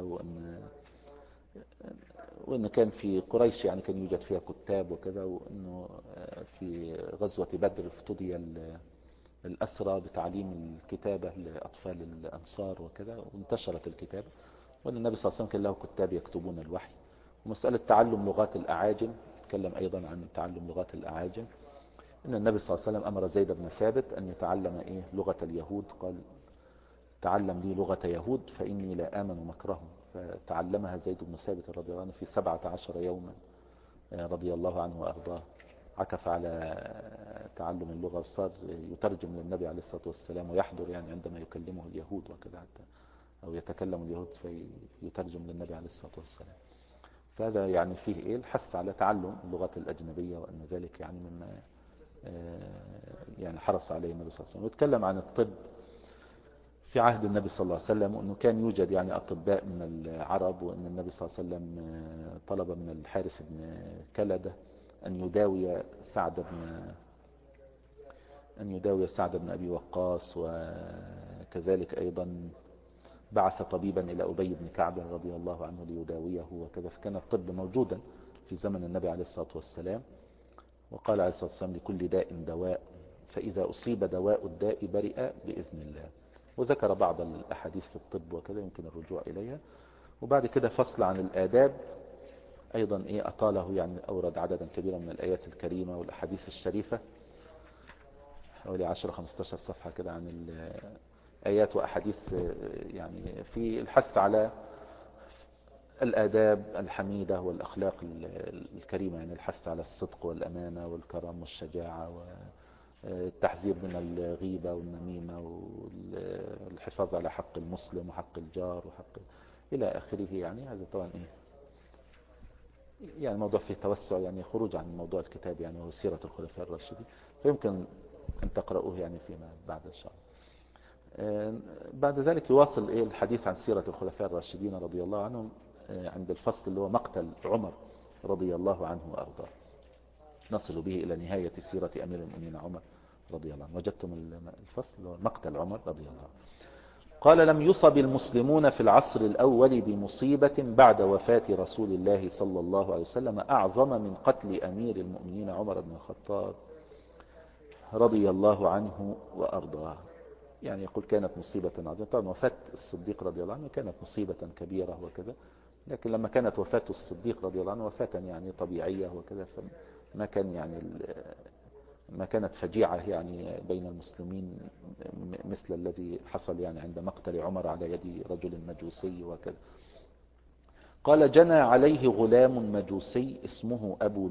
وأن كان في قريش يعني كان يوجد فيها كتاب وكذا، وأنه في غزوة بدر افتدي الأسرى بتعليم الكتابة لأطفال الأنصار وكذا، وانتشرت الكتابة، وأن النبي صلى الله عليه وسلم كان له كتاب يكتبون الوحي. ومسألة تعلم لغات الأعاجم، تكلم أيضا عن تعلم لغات الأعاجم، أن النبي صلى الله عليه وسلم أمر زيد بن ثابت أن يتعلم لغة اليهود. قال تعلم لي لغة يهود فإني لا آمن مكرهم. فتعلمها زيد بن ثابت رضي الله عنه في 17 يوما رضي الله عنه وأرضاه. عكف على تعلم اللغة، وصار يترجم للنبي عليه الصلاة والسلام ويحضر يعني عندما يكلمه اليهود وكذا، حتى أو يتكلم اليهود فيترجم للنبي عليه الصلاة والسلام. فهذا يعني فيه الحث على تعلم اللغات الأجنبية، وأن ذلك يعني مما يعني حرص عليه النبي صلى الله عليه وسلم. ويتكلم عن الطب في عهد النبي صلى الله عليه وسلم، وأنه كان يوجد يعني أطباء من العرب، وأن النبي صلى الله عليه وسلم طلب من الحارث بن كلدة أن يداوي سعد بن أبي وقاص، وكذلك أيضا بعث طبيبا إلى أبي بن كعب رضي الله عنه ليداويه وكذا. فكان الطب موجودا في زمن النبي عليه الصلاة والسلام. وقال عليه الصلاة والسلام لكل داء دواء، فإذا أصيب دواء الداء برئ بإذن الله. وذكر بعض الأحاديث في الطب وكذا يمكن الرجوع إليها. وبعد كده فصل عن الآداب أيضا أطاله، يعني أورد عددا كبيرا من الآيات الكريمة والأحاديث الشريفة، حوالي 10-15 صفحة كده عن الآيات وأحاديث يعني في الحث على الآداب الحميدة والأخلاق الكريمة، يعني الحث على الصدق والأمانة والكرم والشجاعة والتحذير من الغيبة والنميمة والحفاظ على حق المسلم وحق الجار وحق إلى آخره. يعني هذا طبعا يعني موضوع فيه توسع، يعني خروج عن موضوع الكتاب يعني هو سيرة الخلفاء الراشدين، فيمكن أن تقرأوه يعني فيما بعد إن شاء الله. بعد ذلك يواصل الحديث عن سيرة الخلفاء الراشدين رضي الله عنهم عند الفصل اللي هو مقتل عمر رضي الله عنه وأرضاه. نصل به إلى نهاية سيرة أمير المؤمنين عمر رضي الله عنه. وجدتم الفصل اللي هو مقتل عمر رضي الله عنه. قال لم يصب المسلمون في العصر الأول بمصيبة بعد وفاة رسول الله صلى الله عليه وسلم أعظم من قتل أمير المؤمنين عمر بن الخطاب رضي الله عنه وأرضاه. يعني يقول كانت مصيبة عظيمة. طبعا وفاة الصديق رضي الله عنه كانت مصيبة كبيرة وكذا، لكن لما كانت وفاة الصديق رضي الله عنه وفاة يعني طبيعية وكذا، فما كان يعني ما كانت فجيعة يعني بين المسلمين مثل الذي حصل يعني عند مقتل عمر على يد رجل مجوسي وكذا. قال جنى عليه غلام مجوسي اسمه أبو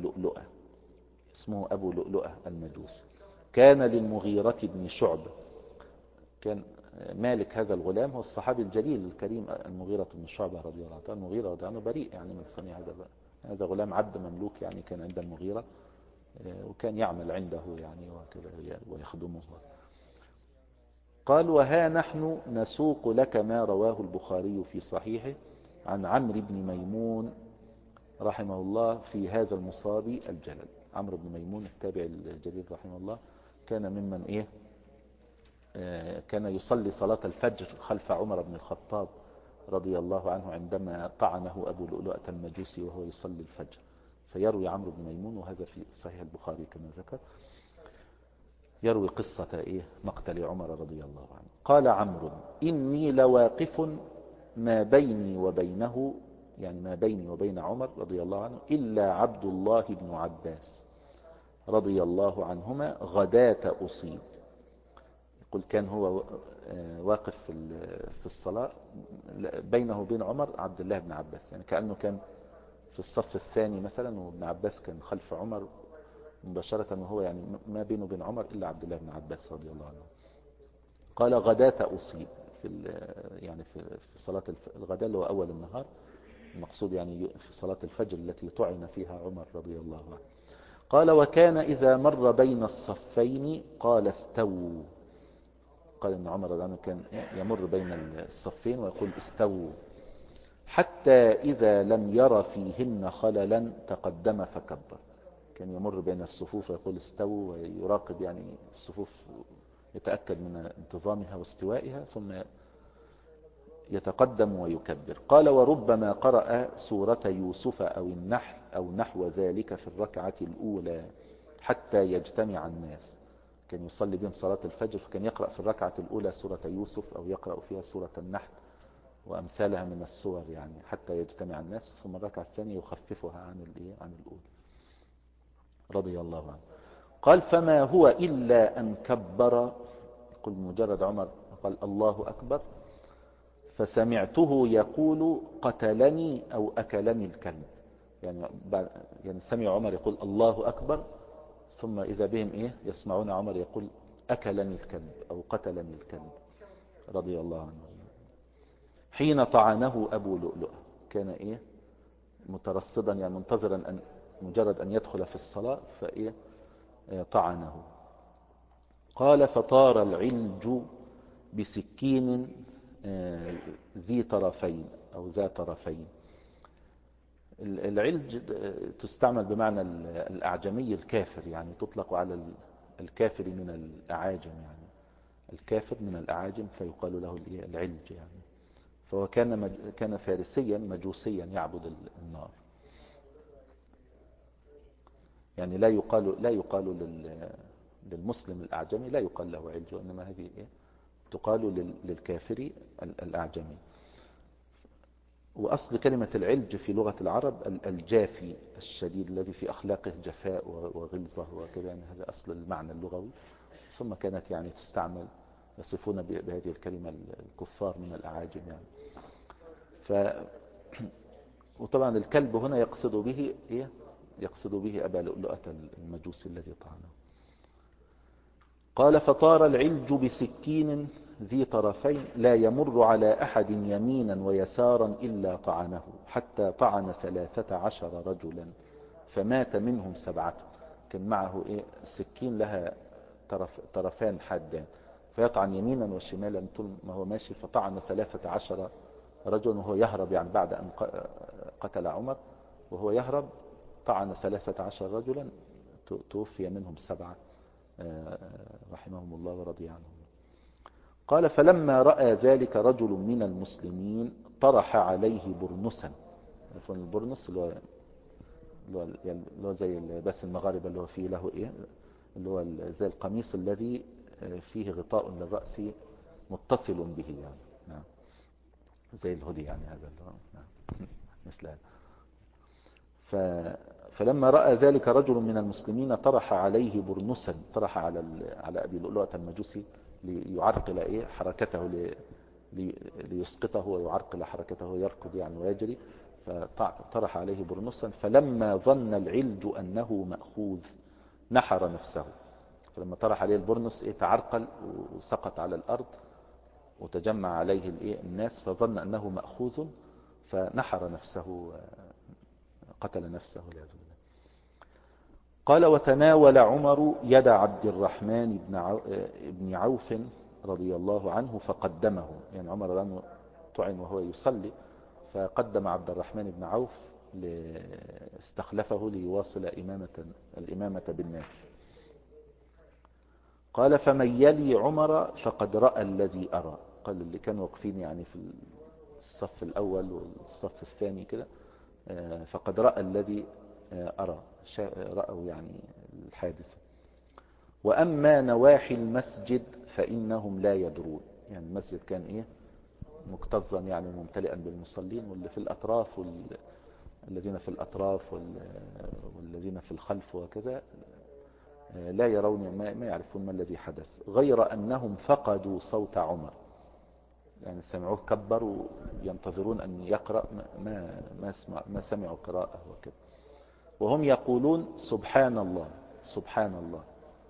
لؤلؤة المجوسي، كان للمغيرة بن شعبة. كان مالك هذا الغلام هو الصحابي الجليل الكريم المغيرة بن شعبة رضي الله عنه. المغيرة رضي الله عنه بريء يعني من صنيع هذا غلام عبد مملوك يعني كان عند المغيرة، وكان يعمل عنده يعني وكذا ويخدمه. قال وها نحن نسوق لك ما رواه البخاري في صحيحه عن عمرو بن ميمون رحمه الله في هذا المصاب الجلل. عمرو بن ميمون التابع الجليل رحمه الله كان ممن كان يصلي صلاة الفجر خلف عمر بن الخطاب رضي الله عنه عندما طعنه أبو لؤلؤة المجوسي وهو يصلي الفجر. فيروي عمرو بن ميمون، وهذا في صحيح البخاري كما ذكر، يروي قصة مقتل عمر رضي الله عنه. قال عمرو إني لواقف ما بيني وبينه يعني ما بيني وبين عمر رضي الله عنه إلا عبد الله بن عباس رضي الله عنهما غداة أصيب. يقول كان هو واقف في الصلاة بينه وبين عمر عبد الله بن عباس، يعني كأنه كان في الصف الثاني مثلا، وابن عباس كان خلف عمر مباشرة، وهو يعني ما بينه وبين عمر إلا عبد الله بن عباس رضي الله عنه. قال غداة أصيب يعني في صلاة الغداء اللي هو أول النهار، المقصود يعني في صلاة الفجر التي طعن فيها عمر رضي الله عنه. قال وكان إذا مر بين الصفين قال استووا. قال إن عمر رضي الله عنه كان يمر بين الصفين ويقول استووا، حتى إذا لم ير فيهن خللا تقدم فكبر. كان يمر بين الصفوف ويقول استووا، ويراقب يعني الصفوف، يتأكد من انتظامها واستوائها، ثم يتقدم ويكبر. قال وربما قرأ سورة يوسف أو النحل أو نحو ذلك في الركعة الأولى حتى يجتمع الناس. كان يصلي بهم صلاة الفجر، فكان يقرأ في الركعة الأولى سورة يوسف أو يقرأ فيها سورة النحل وأمثالها من السور يعني حتى يجتمع الناس، ثم الركعة الثانية يخففها عن الأولى رضي الله عنه. قال فما هو إلا أن كبر، يقول مجرد عمر قال الله أكبر، فسمعته يقول قتلني أو أكلني الكلب. يعني سمع عمر يقول الله أكبر، ثم إذا بهم يسمعون عمر يقول أكلني الكلب أو قتلني الكلب رضي الله عنه. حين طعنه أبو لؤلؤة، كان مترصدا، يعني منتظرا أن مجرد أن يدخل في الصلاة طعنه. قال فطار العلج بسكين ذي طرفين أو ذا طرفين. العلج تستعمل بمعنى الأعجمي الكافر، يعني تطلق على الكافر من الأعاجم، يعني الكافر من الأعاجم فيقال له العلج يعني. فهو كان فارسيا مجوسيا يعبد النار، يعني لا يقال للمسلم الأعجمي لا يقال له علج، وإنما هذه تقال للكافر الأعجمي. وأصل كلمة العلج في لغة العرب الجافي الشديد الذي في أخلاقه جفاء وغلظة وكذا، يعني هذا أصل المعنى اللغوي. ثم كانت يعني تستعمل، يصفون بهذه الكلمة الكفار من الأعاجم يعني. وطبعا الكلب هنا يقصد به أبا لؤلؤة المجوسي الذي طعنه. قال فطار العلج بسكين ذي طرفين لا يمر على أحد يمينا ويسارا إلا طعنه، حتى طعن 13 رجلا فمات منهم 7. كان معه سكين لها طرفان حادان، فيطعن يمينا وشمالا طول ما هو ماشي، فطعن 13 رجلا وهو يهرب، يعني بعد أن قتل عمر وهو يهرب طعن 13 رجلا، توفي منهم 7 رحمهم الله ورضي عنهم. قال فلما رأى ذلك رجل من المسلمين طرح عليه برنسا. البرنس اللي هو زي لباس المغاربة، اللي هو فيه له اللي هو زي القميص الذي فيه غطاء للرأس متصل به يعني. نعم. زي الهدي يعني، هذا اللي هو نعم. مثل هذا. فلما رأى ذلك رجل من المسلمين طرح عليه برنسا، طرح على أبي لؤلؤة المجوسي ليعرقل حركته، ليسقطه ويعرقل حركته ويركض يعني ويجري، فطرح عليه برنسا. فلما ظن العلج أنه مأخوذ نحر نفسه. فلما طرح عليه البرنس تعرقل وسقط على الأرض وتجمع عليه الناس، فظن أنه مأخوذ فنحر نفسه، قتل نفسه والعياذ بالله. قال وتناول عمر يد عبد الرحمن بن عوف رضي الله عنه فقدمه، يعني عمر لما طعن وهو يصلي فقدم عبد الرحمن بن عوف استخلفه ليواصل الإمامة بالناس. قال فمن يلي عمر فقد رأى الذي أرى. قال اللي كانوا واقفين يعني في الصف الأول والصف الثاني كده، فقد رأى الذي أرى، رأوا يعني الحادثة. وأما نواحي المسجد فإنهم لا يدرون. يعني المسجد كان مكتظا يعني ممتلئا بالمصلين، واللي في الأطراف الذين في الأطراف والذين في الخلف وكذا لا يرون ما يعرفون ما الذي حدث، غير أنهم فقدوا صوت عمر، يعني سمعوه كبر ينتظرون أن يقرأ ما سمعوا قراءة وكذا، وهم يقولون سبحان الله سبحان الله،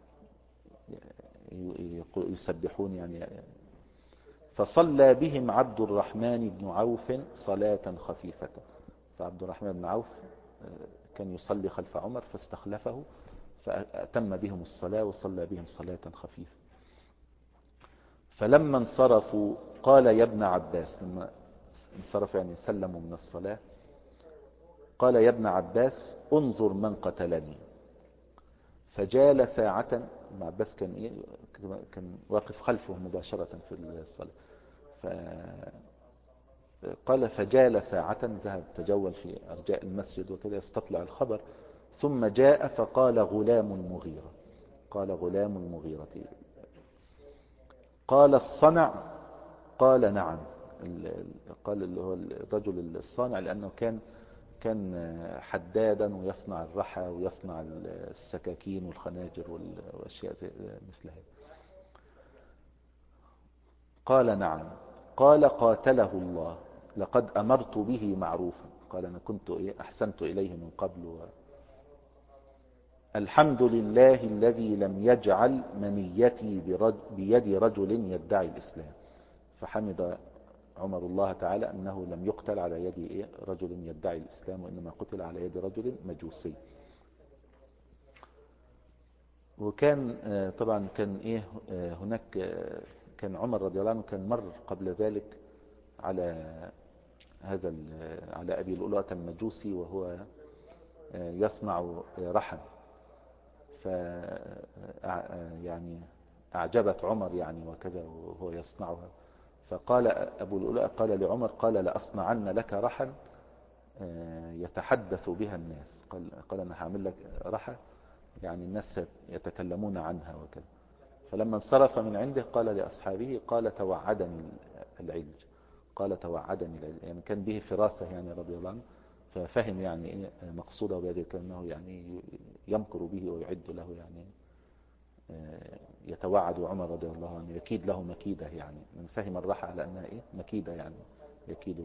يسبحون يعني. فصلى بهم عبد الرحمن بن عوف صلاة خفيفة، فعبد الرحمن بن عوف كان يصلي خلف عمر فاستخلفه فأتم بهم الصلاة وصلى بهم صلاة خفيفة. فلما انصرفوا قال يا ابن عباس، لما انصرف يعني سلموا من الصلاة، قال يا ابن عباس انظر من قتلني. فجال ساعة، ابن عباس كان واقف خلفه مباشرة في الصلاة، قال فجال ساعة، ذهب تجول في أرجاء المسجد وكذا يستطلع الخبر، ثم جاء فقال غلام المغيرة، قال غلام المغيرة، قال الصنع، قال نعم، قال اللي هو الرجل الصانع، لأنه كان حدادا ويصنع الرحى ويصنع السكاكين والخناجر والأشياء مثل هذه. قال نعم. قال قاتله الله، لقد أمرت به معروفا، قال أنا كنت أحسنت إليه من قبل الحمد لله الذي لم يجعل منيتي بيد رجل يدعي الإسلام. فحمد عمر الله تعالى أنه لم يقتل على يد رجل يدعي الإسلام، وإنما قتل على يد رجل مجوسي. وكان طبعا كان هناك كان عمر رضي الله عنه كان مر قبل ذلك على على أبي لؤلؤة المجوسي وهو يصنع رحم، يعني أعجبت عمر يعني وكذا وهو يصنعها، فقال أبو لؤلؤة قال لعمر قال لأصنعن لك رحا يتحدث بها الناس، قال أنا هعمل لك رحى يعني الناس يتكلمون عنها وكذا. فلما انصرف من عنده قال لأصحابه قال توعدني العلج، قال توعدني العلج، يعني كان به فراسة يعني رضي الله عنه، ففهم يعني مقصوده بهذه كأنه يعني يمكر به ويعد له يعني يتوعد عمر رضي الله عنه يكيد له مكيدة، يعني من فهم الرحى على أنها مكيدة يعني يكيد.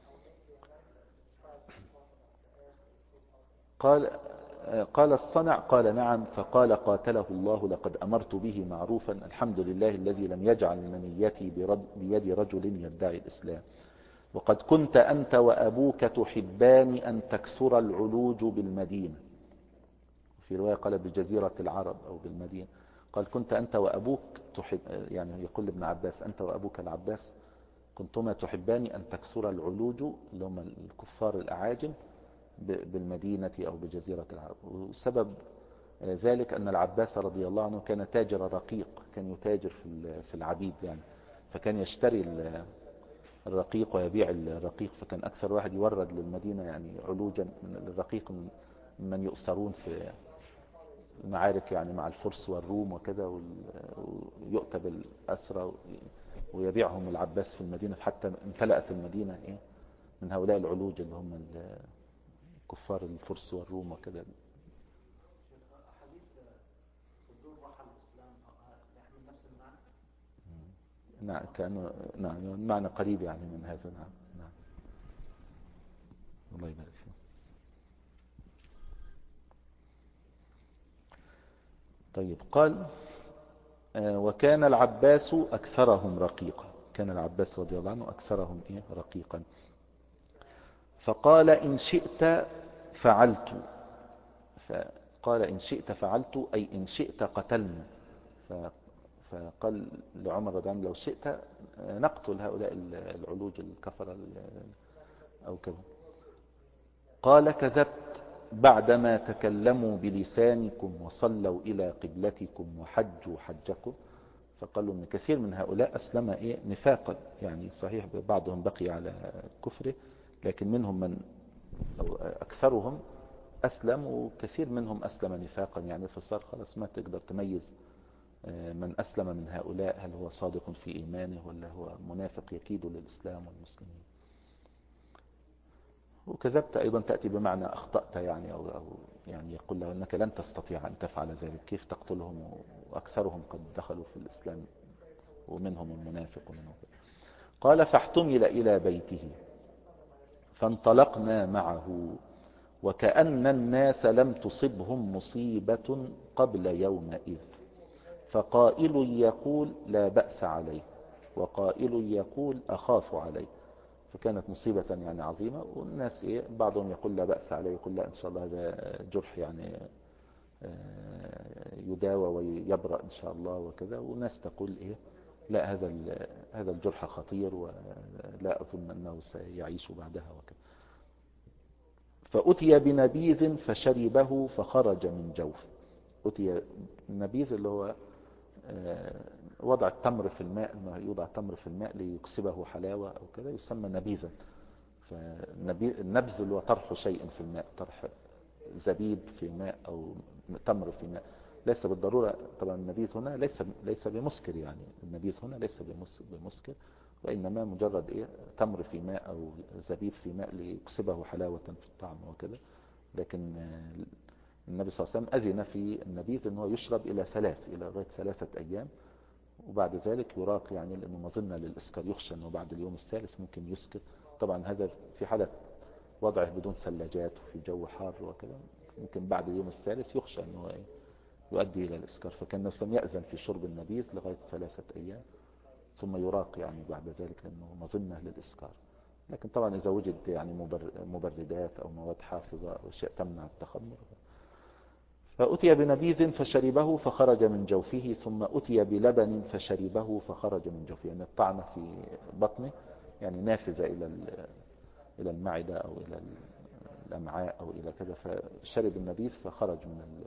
قال الصنع، قال نعم. فقال قاتله الله لقد أمرت به معروفا، الحمد لله الذي لم يجعل منيتي بيد رجل يدعي الإسلام، وقد كنت أنت وأبوك تحبان أن تكثر العلوج بالمدينة، في رواية قال بجزيرة العرب أو بالمدينة، قال كنت أنت وأبوك تحب، يعني يقول ابن عباس أنت وأبوك العباس كنتما تحبان أن تكثر العلوج اللي هم الكفار الأعاجم بالمدينة أو بجزيرة العرب. وسبب ذلك أن العباس رضي الله عنه كان تاجر رقيق، كان يتاجر في العبيد يعني، فكان يشتري الرقيق ويبيع الرقيق، فكان أكثر واحد يورد للمدينة يعني علوجا من الرقيق من يؤسرون في المعارك يعني مع الفرس والروم وكذا، ويؤتى بالأسرى ويبيعهم العباس في المدينة، حتى امتلأت المدينة من هؤلاء العلوج اللي هم كفار الفرس والروم وكذا. نعم كأنه نعم معنى قريب يعني من هذا. نعم نعم الله يبارك فيك. طيب قال وكان العباس أكثرهم رقيقا، كان العباس رضي الله عنه أكثرهم رقيقا. فقال إن شئت فعلت، فقال إن شئت فعلت أي إن شئت قتلنا، فقال لعمر رضي الله عنه لو شئت نقتل هؤلاء العلوج الكفر أو كذا. قال كذبت بعدما تكلموا بلسانكم وصلوا إلى قبلتكم وحجوا حجكم. فقالوا ان كثير من هؤلاء أسلم نفاقا، يعني صحيح بعضهم بقي على كفره، لكن منهم من أو أكثرهم أسلم، وكثير منهم أسلم نفاقا، يعني فصار خلاص ما تقدر تميز من أسلم من هؤلاء هل هو صادق في إيمانه ولا هو منافق يكيد للإسلام والمسلمين. وكذبت أيضا تأتي بمعنى أخطأت يعني، أو يعني يقول له أنك لن تستطيع أن تفعل ذلك، كيف تقتلهم وأكثرهم قد دخلوا في الإسلام ومنهم المنافق ومنهم. قال فاحتمل إلى بيته فانطلقنا معه وكأن الناس لم تصبهم مصيبة قبل يومئذ، فقائل يقول لا بأس عليه وقائل يقول أخاف عليه. فكانت مصيبة يعني عظيمة، والناس بعضهم يقول لا بأس عليه، يقول لا إن شاء الله هذا جرح يعني يداوى ويبرأ إن شاء الله وكذا، وناس تقول لا هذا الجرح خطير ولا أظن أنه سيعيش بعدها وكذا. فأتي بنبيذ فشربه فخرج من جوفه. أتي النبيذ اللي هو وضع التمر في الماء، انه يوضع التمر في الماء ليكسبه حلاوة او كذا يسمى نبيذا. فالنبذ اللي هو طرح شيء في الماء، طرح زبيب في ماء او تمر في ماء. ليس بالضرورة طبعا النبيذ هنا ليس بمسكر، يعني النبيذ هنا ليس بمسكر، وإنما مجرد تمر في ماء أو زبيب في ماء ليكسبه حلاوة في الطعم وكذا. لكن النبي صلى الله عليه وسلم أذن في النبيذ أنه يشرب إلى لغاية 3 أيام، وبعد ذلك يراق، يعني لأنه مظنة للإسكار، يخشى أنه بعد اليوم الثالث ممكن يسكر. طبعا هذا في حالة وضعه بدون ثلاجات وفي جو حار وكذا، ممكن بعد اليوم الثالث يخشى أنه يؤدي إلى الإسكار. فكان النبي يأذن في شرب النبيذ لغاية 3 أيام ثم يراق يعني بعد ذلك، لأنه مظنة للإسكار. لكن طبعا إذا وجد يعني مبردات أو مواد حافظة أو أشياء تمنع التخمر. فأتي بنبيذ فشربه فخرج من جوفه، ثم أتي بلبن فشربه فخرج من جوفه، يعني الطعنة في بطنه يعني نافذة إلى المعدة أو إلى الأمعاء أو إلى كذا، فشرب النبيذ فخرج من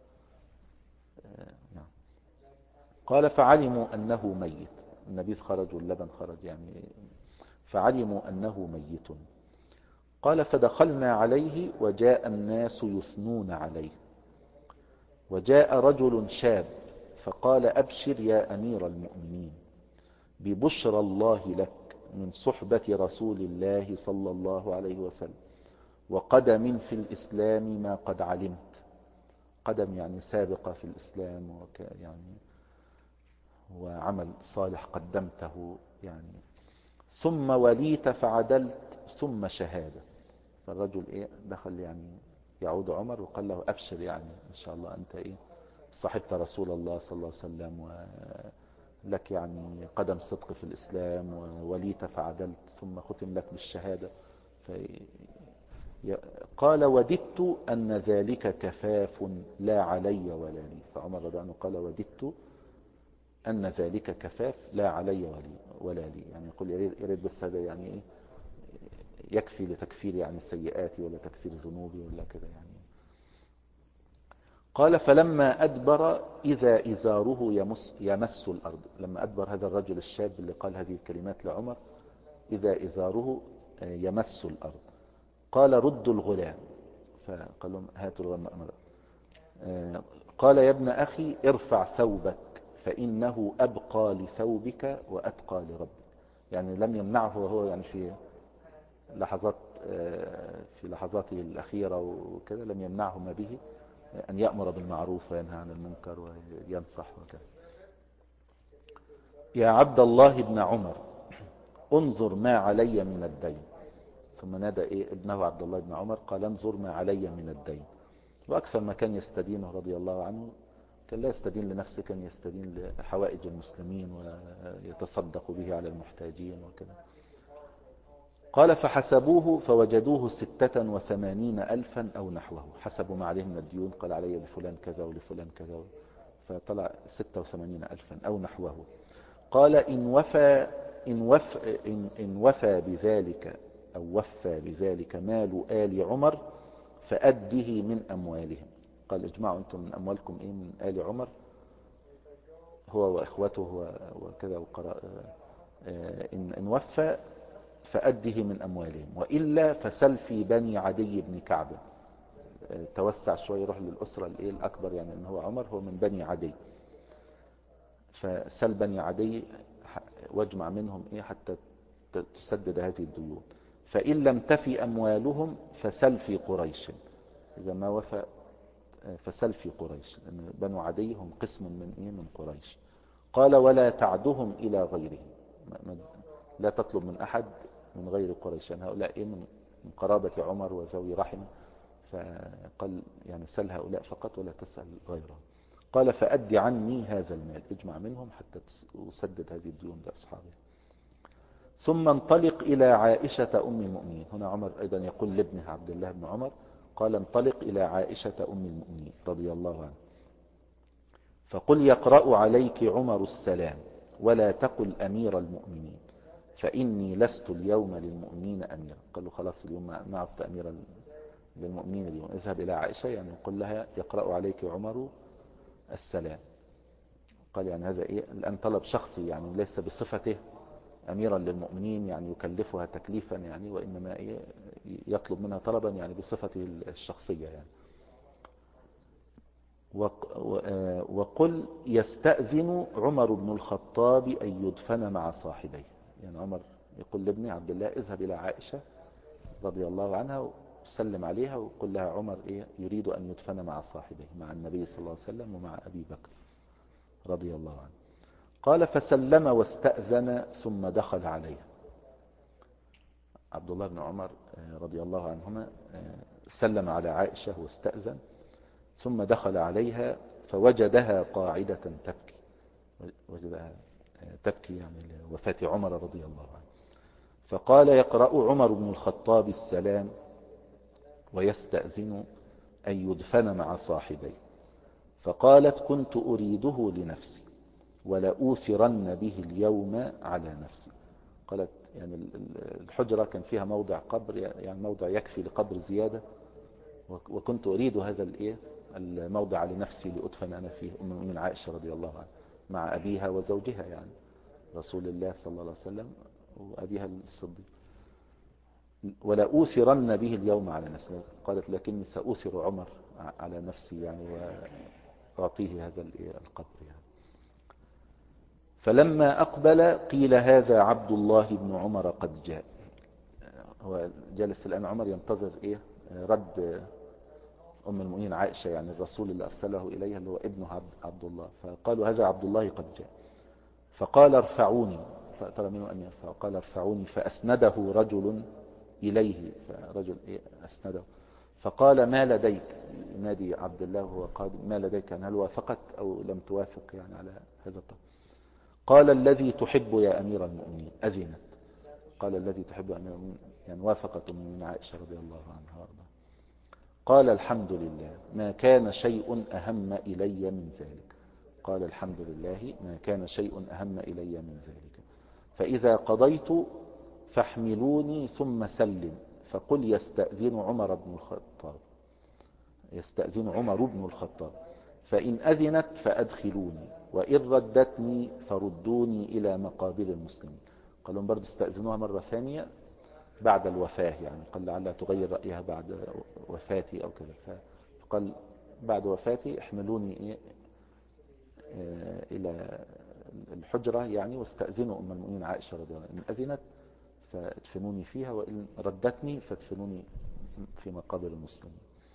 نعم. قال فعلموا أنه ميت، النبيذ خرج واللبن خرج يعني، فعلموا أنه ميت. قال فدخلنا عليه وجاء الناس يثنون عليه، وجاء رجل شاب فقال أبشر يا أمير المؤمنين ببشرى الله لك من صحبة رسول الله صلى الله عليه وسلم وقدم في الإسلام ما قد علمت. قدم يعني سابقة في الإسلام يعني وعمل صالح قدمته يعني، ثم وليت فعدلت ثم شهادة. فالرجل دخل يعني يعود عمر وقال له أبشر، يعني إن شاء الله أنت صحبت رسول الله صلى الله عليه وسلم ولك يعني قدم صدق في الإسلام، ووليت فعدلت ثم ختم لك بالشهادة. قال وددت أن ذلك كفاف لا علي ولا لي. فعمر رضي الله عنه قال وددت أن ذلك كفاف لا علي ولا لي، يعني يقول يريد بس هذا يعني يكفي لتكفير يعني سيئاتي ولا تكفير ذنوبي ولا كذا يعني. قال فلما أدبر إذا إزاره يمس الأرض. لما أدبر هذا الرجل الشاب اللي قال هذه الكلمات لعمر، إذا إزاره يمس الأرض. قال ردوا الغلام، فقال لهم هاتوا الغلام. قال يا ابن أخي ارفع ثوبك فإنه أبقى لثوبك وأتقى لربك. يعني لم يمنعه وهو يعني في لحظاته الأخيرة وكذا، لم يمنعه ما به أن يأمر بالمعروف وينهى عن المنكر وينصح وكذا. يا عبد الله بن عمر انظر ما علي من الدين. ثم نادى ابنه عبد الله بن عمر قال انظر ما علي من الدين. وأكثر ما كان يستدينه رضي الله عنه كان لا يستدين لنفسه، كان يستدين لحوائج المسلمين ويتصدق به على المحتاجين وكذا. قال فحسبوه فوجدوه 86,000 أو نحوه، حسبوا ما عليه من الديون، قال علي لفلان كذا ولفلان كذا، فطلع 86,000 أو نحوه. قال إن وفى بذلك أو وفى بذلك مال آل عمر فأده من أموالهم. قال اجمعوا أنتم من أموالكم من آل عمر، هو وإخوته وكذا إن وفى فأده من أموالهم، وإلا فسل في بني عدي بن كعب. توسع شوي يروح للأسرة الأكبر، يعني إن هو عمر هو من بني عدي. فسل بني عدي واجمع منهم حتى تسدد هذه الديون، فإن لم تفي أموالهم فسل في قريش، إذا ما وفى فسل في قريش، لأن بنو عدي هم قسم من قريش. قال ولا تعدهم إلى غيره، لا تطلب من أحد من غير قريش، يعني هؤلاء من قرابة عمر وذوي رحم، فقال يعني سل هؤلاء فقط ولا تسأل غيرهم. قال فأدي عني هذا المال، اجمع منهم حتى أسدد هذه الديون لأصحابه. ثم انطلق إلى عائشة أم المؤمنين. هنا عمر أيضا يقول لابنه عبد الله بن عمر، قال انطلق إلى عائشة أم المؤمنين رضي الله عنها، فقل يقرأ عليك عمر السلام، ولا تقل أمير المؤمنين، فإني لست اليوم للمؤمنين أميرا. قالوا خلاص اليوم ما عدت أميرا للمؤمنين اليوم، اذهب إلى عائشة يعني قل لها يقرأ عليك عمر السلام. قال يعني هذا الآن طلب شخصي، يعني ليس بصفته أميرا للمؤمنين يعني يكلفها تكليفا يعني، وإنما يطلب منها طلبا يعني بصفته الشخصية يعني. وقل يستأذن عمر بن الخطاب أن يدفن مع صاحبيه، يعني عمر يقول لابني عبد الله اذهب إلى عائشة رضي الله عنها وسلم عليها وقل لها عمر يريد أن يدفن مع صاحبيه، مع النبي صلى الله عليه وسلم ومع أبي بكر رضي الله عنه. قال فسلم واستأذن ثم دخل عليها. عبد الله بن عمر رضي الله عنهما سلم على عائشة واستأذن، ثم دخل عليها فوجدها قاعدة تبكي، وجدها تبكي يعني لوفاة عمر رضي الله عنه. فقال يقرأ عمر بن الخطاب السلام ويستأذن أن يدفن مع صاحبيه. فقالت كنت أريده لنفسي ولأوثرن به اليوم على نفسي. قالت يعني الحجرة كان فيها موضع قبر، يعني موضع يكفي لقبر زيادة، وكنت أريد هذا الموضع لنفسي لأدفن أنا فيه، أم المؤمنين عائشة رضي الله عنها مع أبيها وزوجها يعني رسول الله صلى الله عليه وسلم وأبيها الصديق. ولأوثرن به اليوم على نفسي، قالت لكني سأوثر عمر على نفسي يعني وأعطيه هذا القبر يعني. فلما أقبل قيل هذا عبد الله بن عمر قد جاء. هو جالس الآن عمر ينتظر رد أم المؤمنين عائشة، يعني الرسول اللي أرسله إليها اللي هو ابنه عبد الله. فقالوا هذا عبد الله قد جاء. فقال ارفعوني، فطلب منه أن يرفعه، قال ارفعوني، فأسنده رجل إليه، فرجل أسنده. فقال ما لديك، نادي عبد الله وهو قال ما لديك، يعني هل وافقت أو لم توافق يعني على هذا الطلب. قال الذي تحب يا أمير المؤمنين، أذنت. قال الذي تحب يا أمير المؤمنين، يعني وافقت من عائشة رضي الله عنها وارضاها. قال الحمد لله ما كان شيء أهم إلي من ذلك. قال الحمد لله ما كان شيء أهم إلي من ذلك. فإذا قضيت فاحملوني ثم سلم، فقل يستأذن عمر بن الخطاب، يستأذن عمر بن الخطاب، فإن أذنت فأدخلوني، وإن ردتني فردوني إلى مقابر المسلمين. قال لهم برضو استأذنوها مرة ثانية بعد الوفاة، يعني قال لعلها تغير رأيها بعد وفاتي أو كذا. فقال بعد وفاتي احملوني إلى الحجرة يعني، واستأذنوا أم المؤمنين عائشة رضي الله عنها، إن أذنت فادفنوني فيها، وإن ردتني فادفنوني في مقابر المسلمين.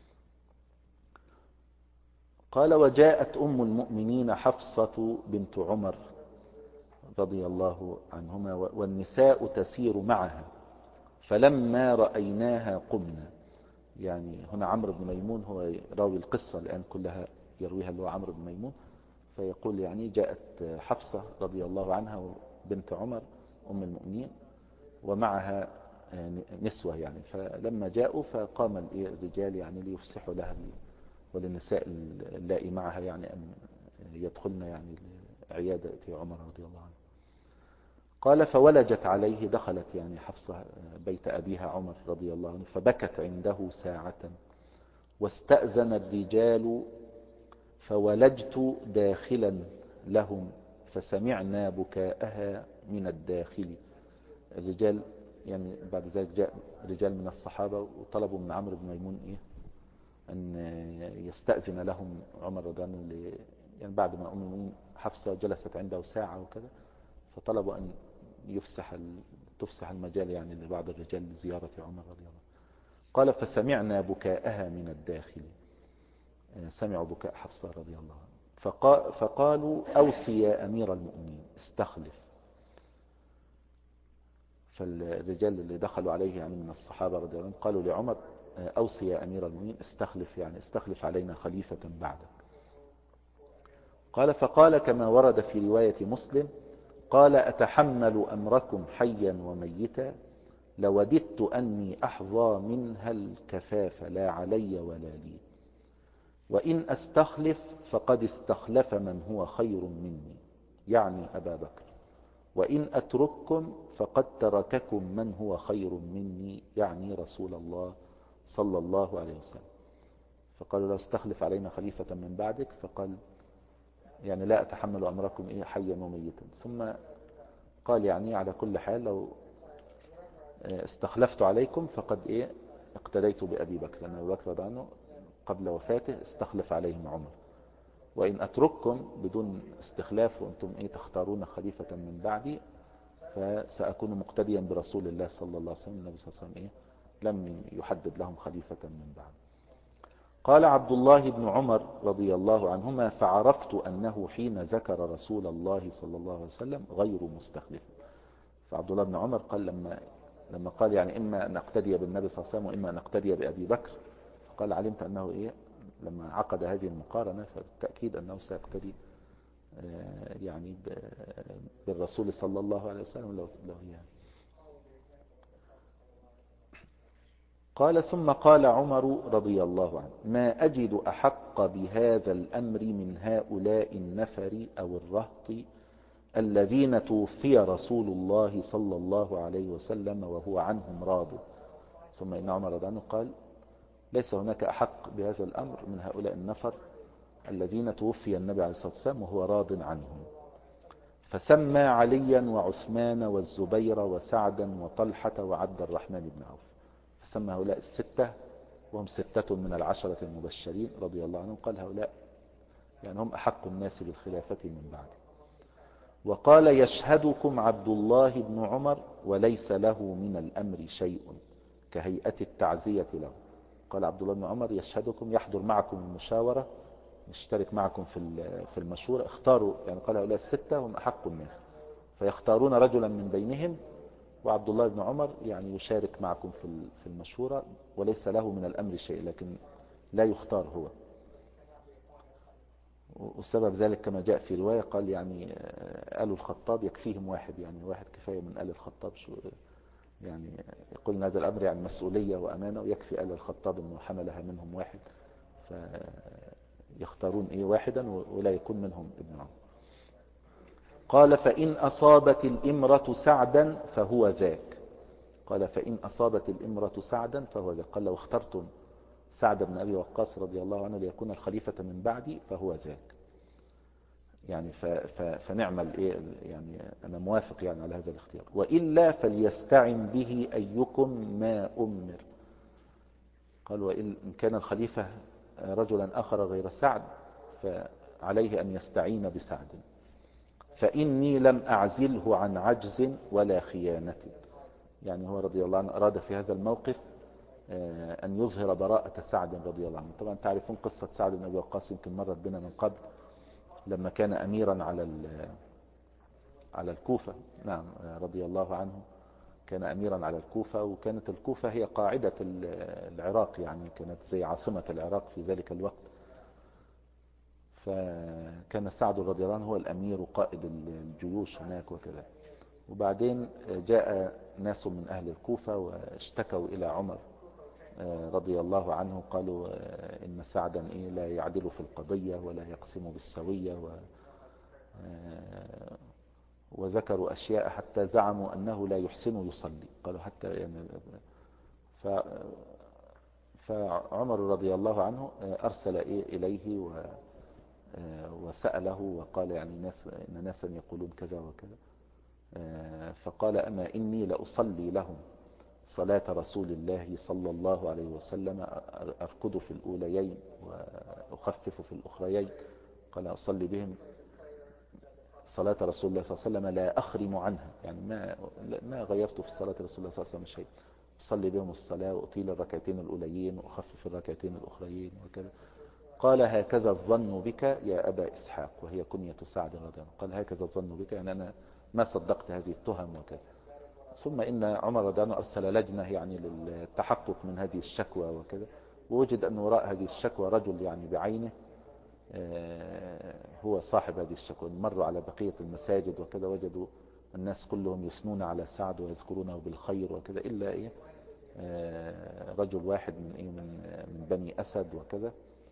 قال وجاءت أم المؤمنين حفصة بنت عمر رضي الله عنهما والنساء تسير معها، فلما رأيناها قمنا. يعني هنا عمرو بن ميمون هو راوي القصة الآن كلها يرويها اللي هو عمرو بن ميمون، فيقول يعني جاءت حفصة رضي الله عنها بنت عمر أم المؤمنين ومعها نسوة يعني، فلما جاءوا فقام الرجال يعني ليفسحوا لها وللنساء اللائي معها يعني أن يدخلن يعني عيادة عمر رضي الله عنه. قال فولجت عليه، دخلت يعني حفصة بيت أبيها عمر رضي الله عنه، فبكت عنده ساعة، واستأذن الرجال فولجت داخلا لهم فسمعنا بكاءها من الداخل. الرجال يعني بعد ذلك جاء رجال من الصحابة وطلبوا من عمرو بن ميمون أن يستأذن لهم عمر رضي الله عنه، يعني بعد ما أم المؤمنين حفصة جلست عنده ساعة وكذا، فطلبوا أن تفسح المجال يعني لبعض الرجال لزيارة عمر رضي الله عنه. قال فسمعنا بكاءها من الداخل، سمعوا بكاء حفصة رضي الله عنها، فقالوا أوصي يا أمير المؤمنين استخلف. فالرجال اللي دخلوا عليه يعني من الصحابة رضي الله عنهم قالوا لعمر أوصي يا أمير المؤمنين استخلف، يعني استخلف علينا خليفة بعدك. قال فقال كما ورد في رواية مسلم قال أتحمل أمركم حيا وميتا لوددت أني أحظى منها الكفاف لا علي ولا لي، وإن أستخلف فقد استخلف من هو خير مني يعني أبا بكر، وإن أترككم فقد ترككم من هو خير مني يعني رسول الله صلى الله عليه وسلم. فقالوا لا استخلف علينا خليفة من بعدك، فقال يعني لا أتحمل أمركم حيا وميتا. ثم قال يعني على كل حال لو استخلفت عليكم فقد اقتديت بأبي بكر، لأن أبي بكر عنه قبل وفاته استخلف عليهم عمر، وإن أترككم بدون استخلاف وأنتم تختارون خليفة من بعدي فسأكون مقتديا برسول الله صلى الله عليه وسلم. النبي صلى الله عليه وسلم لم يحدد لهم خليفة من بعد. قال عبد الله بن عمر رضي الله عنهما فعرفت أنه حين ذكر رسول الله صلى الله عليه وسلم غير مستخلف. فعبد الله بن عمر قال لما قال يعني إما أن أقتدي بالنبي صلى الله عليه وسلم وإما أن أقتدي بأبي بكر، فقال علمت أنه لما عقد هذه المقارنة فبالتأكيد أنه سيقتدي يعني بالرسول صلى الله عليه وسلم لو هي. قال ثم قال عمر رضي الله عنه ما أجد أحق بهذا الأمر من هؤلاء النفر أو الرهط الذين توفي رسول الله صلى الله عليه وسلم وهو عنهم راض. ثم إن عمر رضي الله عنه قال ليس هناك أحق بهذا الأمر من هؤلاء النفر الذين توفي النبي عليه الصلاة والسلام وهو راض عنهم. فسمى عليا وعثمان والزبير وسعدا وطلحة وعبد الرحمن بن عوف، فسمى هؤلاء الستة وهم ستة من العشرة المبشرين رضي الله عنهم، قال هؤلاء يعني هم أحق الناس بالخلافة من بعد. وقال يشهدكم عبد الله بن عمر وليس له من الأمر شيء كهيئة التعزية له. قال عبد الله بن عمر يشهدكم يحضر معكم المشاورة يشترك معكم في المشورة، اختاروا يعني قال هؤلاء الستة هم أحق الناس فيختارون رجلا من بينهم، وعبد الله بن عمر يعني يشارك معكم في المشورة وليس له من الأمر شيء، لكن لا يختار هو. والسبب ذلك كما جاء في رواية قال يعني آل الخطاب يكفيهم واحد، يعني واحد كفاية من آل الخطاب يعني يقول هذا الأمر يعني مسؤولية وأمانة ويكفي آل الخطاب أنه حملها منهم واحد، فيختارون واحدا ولا يكون منهم ابن عمر. قال فإن أصابت الإمرة سعدا فهو ذاك. قال فإن أصابت الإمرة سعدا فهو ذاك. قال لو اخترتم سعد بن أبي وقاص رضي الله عنه ليكون الخليفة من بعدي فهو ذاك، يعني فنعمل يعني أنا موافق يعني على هذا الاختيار، وإلا فليستعن به أيكم ما أمر. قال وإن كان الخليفة رجلا آخر غير سعد فعليه أن يستعين بسعد، فإني لم أعزله عن عجز ولا خيانة. يعني هو رضي الله عنه أراد في هذا الموقف أن يظهر براءة سعد رضي الله عنه. طبعا تعرفون قصة سعد بن أبي وقاص يمكن مرت بنا من قبل لما كان أميرا على الكوفة. نعم رضي الله عنه كان أميرا على الكوفة، وكانت الكوفة هي قاعدة العراق، يعني كانت زي عاصمة العراق في ذلك الوقت. فكان سعد رضي الله عنه هو الأمير وقائد الجيوش هناك وكذا. وبعدين جاء ناس من أهل الكوفة واشتكوا إلى عمر رضي الله عنه، قالوا إن سعدا لا يعدل في القضية ولا يقسم بالسوية وذكروا أشياء حتى زعموا أنه لا يحسن يصلي. قالوا حتى يعني فعمر رضي الله عنه أرسل إليه وسأله وقال يعني إن ناسا يقولون كذا وكذا، فقال أما إني لأصلي لهم صلاة رسول الله صلى الله عليه وسلم أركض في الأوليين وأخفف في الأخريين. قال أصلي بهم صلاة رسول الله صلى الله عليه وسلم لا أخرم عنها، يعني ما غيرت في صلاة رسول الله صلى الله عليه وسلم شيء، أصلي بهم الصلاة وأطيل الركعتين الأوليين وأخفف الركعتين الأخريين وكذا. قال هكذا الظن بك يا أبا إسحاق، وهي كنية سعد رضي الله عنه. قال هكذا الظن بك، يعني أنا ما صدقت هذه التهم وكذا. ثم إن عمر رضي الله عنه أرسل لجنة يعني للتحقق من هذه الشكوى وكذا، ووجد أن وراء هذه الشكوى رجل يعني بعينه هو صاحب هذه الشكوى. مروا على بقية المساجد وكذا، وجدوا الناس كلهم يثنون على سعد ويذكرونه بالخير وكذا، إلا إيه رجل واحد من بني أسد وكذا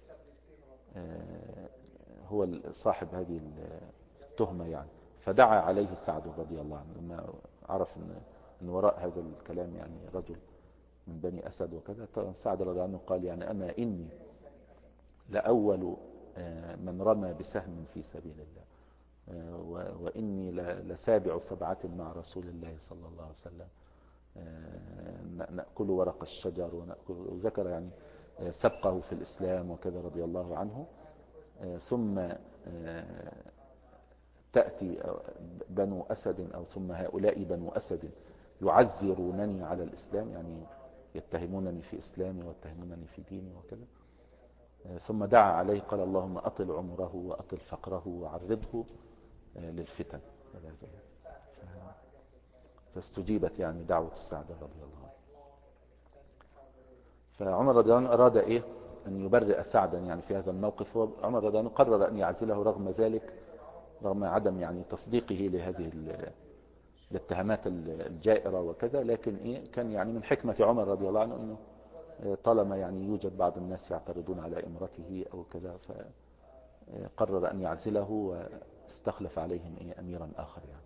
هو صاحب هذه التهمة يعني. فدعا عليه سعد رضي الله عنه لما عرف أن وراء هذا الكلام يعني رجل من بني أسد وكذا. سعد رضي الله عنه قال يعني أما إني لأول من رمى بسهم في سبيل الله، وإني لسابع سبعة مع رسول الله صلى الله عليه وسلم، نأكل ورق الشجر وذكر يعني سبقه في الإسلام وكذا رضي الله عنه. ثم تأتي بنو أسد أو ثم هؤلاء بنو أسد يعزرونني على الإسلام، يعني يتهمونني في إسلامي ويتهمونني في ديني وكذا. ثم دعا عليه قال اللهم أطل عمره وأطل فقره وعرضه للفتن. فاستجيبت يعني دعوة سعد رضي الله عنه. فعمر رضي الله عنه أراد أن يبرئ سعدا يعني في هذا الموقف. عمر رضي الله عنه قرر أن يعزله رغم ذلك، رغم عدم يعني تصديقه لهذه الاتهامات الجائرة وكذا. لكن كان يعني من حكمة عمر رضي الله عنه أنه طالما يعني يوجد بعض الناس يعترضون على إمرته أو كذا، فقرر أن يعزله واستخلف عليهم أميرا آخر يعني.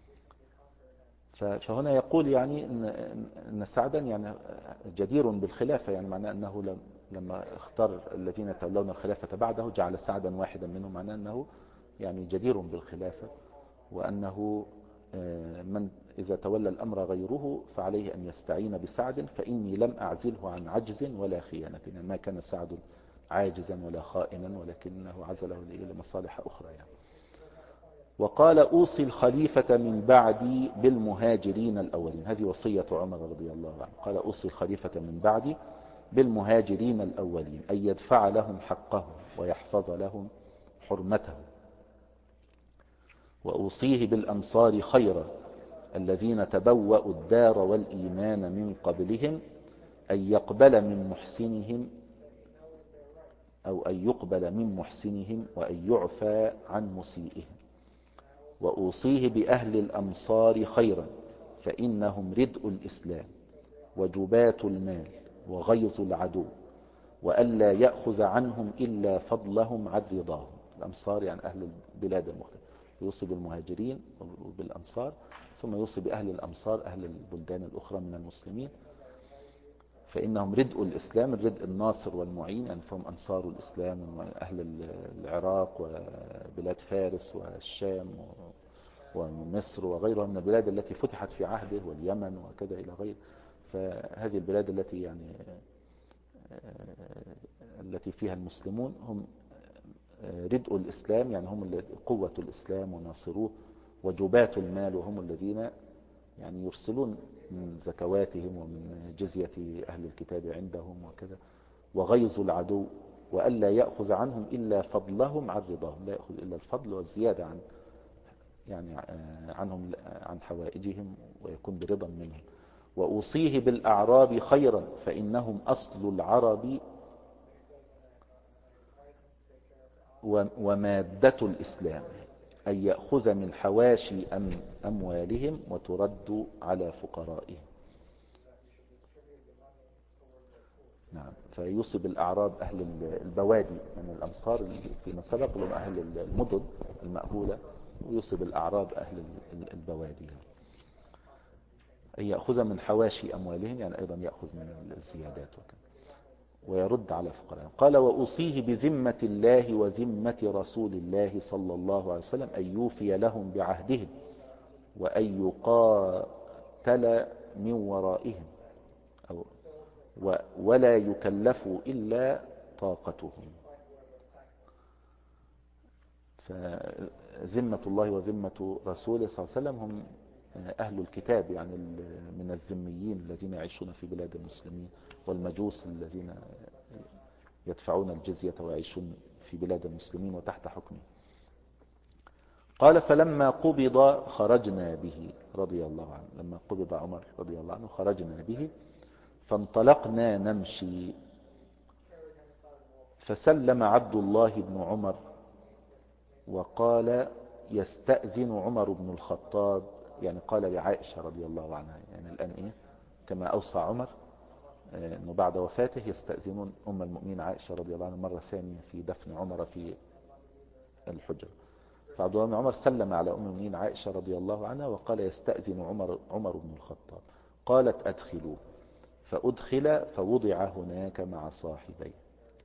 فهنا يقول يعني إن سعدا يعني جدير بالخلافة، يعني معناه أنه لما اختار الذين يتولون الخلافة بعده جعل سعدا واحدا منهم، معناه أنه يعني جدير بالخلافة، وأنه من إذا تولى الأمر غيره فعليه أن يستعين بسعد، فإني لم أعزله عن عجز ولا خيانة، يعني ما كان سعد عاجزا ولا خائنا، ولكنه عزله لمصالح أخرى يعني. وقال أوصي الخليفة من بعدي بالمهاجرين الأولين، هذه وصية عمر رضي الله عنه. قال أوصي الخليفة من بعدي بالمهاجرين الأولين أن يدفع لهم حقهم ويحفظ لهم حرمتهم، وأوصيه بالأنصار خيرا الذين تبوأوا الدار والإيمان من قبلهم أن يقبل من محسنهم أو أن يقبل من محسنهم وأن يعفى عن مسيئهم. وأوصيه بأهل الأمصار خيرا فإنهم ردء الإسلام وجبات المال وغيظ العدو، وألا يأخذ عنهم إلا فضلهم عن رضاهم. الأمصار يعني أهل البلاد المختلفة، يوصي بالمهاجرين وبالأنصار، ثم يوصي بأهل الأمصار أهل البلدان الأخرى من المسلمين، فإنهم ردء الإسلام، الردء الناصر والمعين، يعني فهم أنصار الإسلام أهل العراق وبلاد فارس والشام ومصر وغيرها من البلاد التي فتحت في عهده، واليمن وكذا إلى غير. فهذه البلاد التي يعني التي فيها المسلمون هم ردء الإسلام، يعني هم قوة الإسلام وناصروه، وجبات المال وهم الذين يعني يرسلون من زكواتهم ومن جزية أهل الكتاب عندهم وكذا، وغيظ العدو، وألا يأخذ عنهم إلا فضلهم عن رضاهم، لا يأخذ إلا الفضل والزيادة عن يعني عنهم عن حوائجهم، ويكون برضا منهم. وأوصيه بالأعراب خيرا فإنهم أصل العرب ومادة الإسلام، أن يأخذ من حواشي أموالهم وترد على فقرائهم. نعم. فيوصي بالأعراب أهل البوادي من الأمصار فيما سبق لهم أهل المدن المأهولة، ويوصي بالأعراب أهل البوادي أن يأخذ من حواشي أموالهم، يعني أيضا يأخذ من الزيادات وكذا، ويرد على فقراء. قال وأوصيه بذمة الله وذمة رسول الله صلى الله عليه وسلم أن يوفي لهم بعهدهم وأن يقاتل من ورائهم ولا يكلفوا إلا طاقتهم. ذمة الله وذمة رسوله صلى الله عليه وسلم هم أهل الكتاب، يعني من الذميين الذين يعيشون في بلاد المسلمين، والمجوس الذين يدفعون الجزية ويعيشون في بلاد المسلمين وتحت حكمه. قال فلما قبض خرجنا به رضي الله عنه، لما قبض عمر رضي الله عنه خرجنا به فانطلقنا نمشي، فسلم عبد الله بن عمر وقال يستأذن عمر بن الخطاب، يعني قال لعائشة رضي الله عنها، يعني الآن كما أوصى عمر أنه بعد وفاته يستأذنون أم المؤمنين عائشة رضي الله عنها مرة ثانية في دفن عمر في الحجرة. فعبد الله بن عمر سلم على أم المؤمنين عائشة رضي الله عنها وقال يستأذن عمر بن الخطاب. قالت أدخلوه، فأدخل فوضع هناك مع صاحبيه،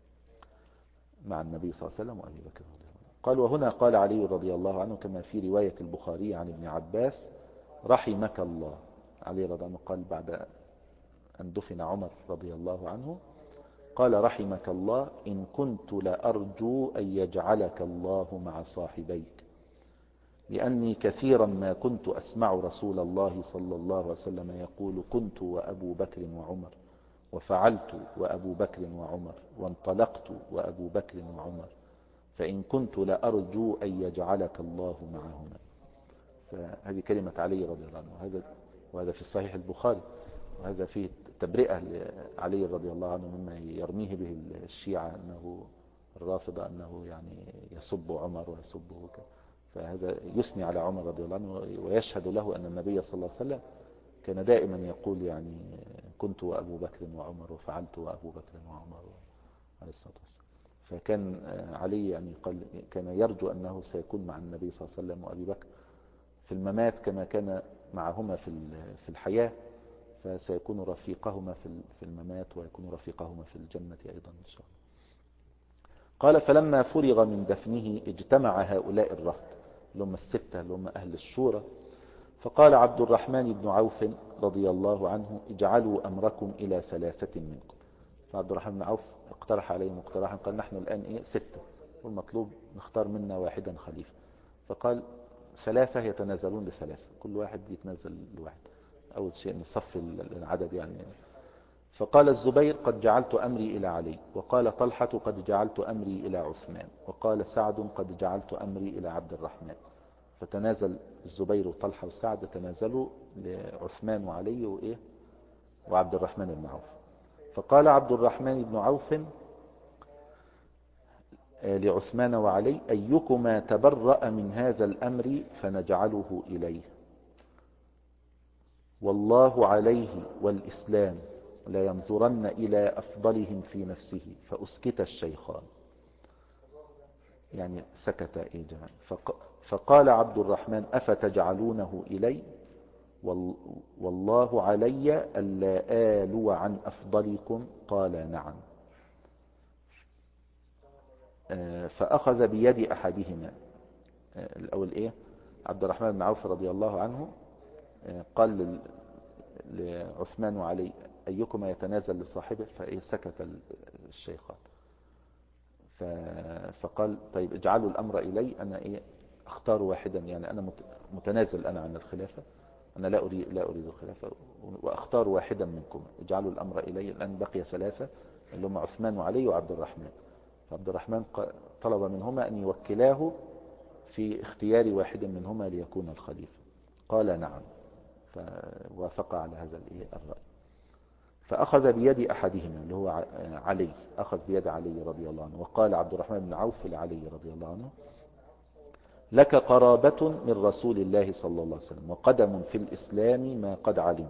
مع النبي صلى الله عليه وسلم وأبي بكر رضي الله عنه. قال وهنا قال علي رضي الله عنه كما في رواية البخاري عن ابن عباس رحمك الله. علي رضي الله عنه قال بعد أن دفن عمر رضي الله عنه قال رحمك الله إن كنت لأرجو أن يجعلك الله مع صاحبيك، لأني كثيرا ما كنت أسمع رسول الله صلى الله عليه وسلم يقول كنت وأبو بكر وعمر، وفعلت وأبو بكر وعمر، وانطلقت وأبو بكر وعمر، فإن كنت لأرجو أن يجعلك الله معهما. فهذه كلمة علي رضي الله عنه، وهذا في الصحيح البخاري، وهذا فيه تبرئة لعلي رضي الله عنه مما يرميه به الشيعة أنه الرافضة أنه يعني يسب عمر ويسبه فهذا يثني على عمر رضي الله عنه ويشهد له أن النبي صلى الله عليه وسلم كان دائما يقول يعني كنت وأبو بكر وعمر وفعلت وأبو بكر وعمر عليه الصلاة والسلام. فكان علي يعني كان يرجو أنه سيكون مع النبي صلى الله عليه وسلم وأبي بكر في الممات كما كان معهما في الحياة، فسيكون رفيقهما في الممات ويكون رفيقهما في الجنة أيضا إن شاء الله. قال فلما فرغ من دفنه اجتمع هؤلاء الرهط اللي هم الستة اللي هم أهل الشورى، فقال عبد الرحمن بن عوف رضي الله عنه اجعلوا أمركم إلى 3 منكم. فعبد الرحمن بن عوف اقترح عليهم اقتراحا، قال نحن الآن 6 والمطلوب نختار منا واحدا خليفة، فقال 3 يتنازلون ل3، كل واحد يتنازل لواحد، أول شيء نصف العدد يعني. فقال الزبير قد جعلت أمري إلى علي، وقال طلحة قد جعلت أمري إلى عثمان، وقال سعد قد جعلت أمري إلى عبد الرحمن. فتنازل الزبير وطلحة وسعد تنازلوا لعثمان وعلي وعبد الرحمن بن عوف. فقال عبد الرحمن بن عوف لعثمان وعلي أيكما تبرأ من هذا الأمر فنجعله إليه، والله عليه والإسلام لا ينظرن إلى أفضلهم في نفسه. فأسكت الشيخان، يعني سكت جميعا. فقال عبد الرحمن أفتجعلونه إلي والله علي ألا آلو عن أفضلكم؟ قال نعم. فأخذ بيد أحدهما الأول عبد الرحمن بن عوف رضي الله عنه قال لعثمان وعلي أيكما يتنازل لصاحبه؟ فسكت الشيخان. فقال طيب اجعلوا الأمر إلي، أنا اختار واحدا، يعني أنا متنازل أنا عن الخلافة، أنا لا أريد الخلافة، وأختار واحدا منكم، اجعلوا الأمر إلي. الآن بقي 3 اللي هم عثمان وعلي وعبد الرحمن. فعبد الرحمن طلب منهما أن يوكلاه في اختيار واحد منهما ليكون الخليفة. قال نعم، فوافق على هذا الرأي. فأخذ بيد أحدهما اللي هو علي، أخذ بيد علي رضي الله عنه، وقال عبد الرحمن بن عوف لعلي رضي الله عنه لك قرابة من رسول الله صلى الله عليه وسلم وقدم في الإسلام ما قد علمت،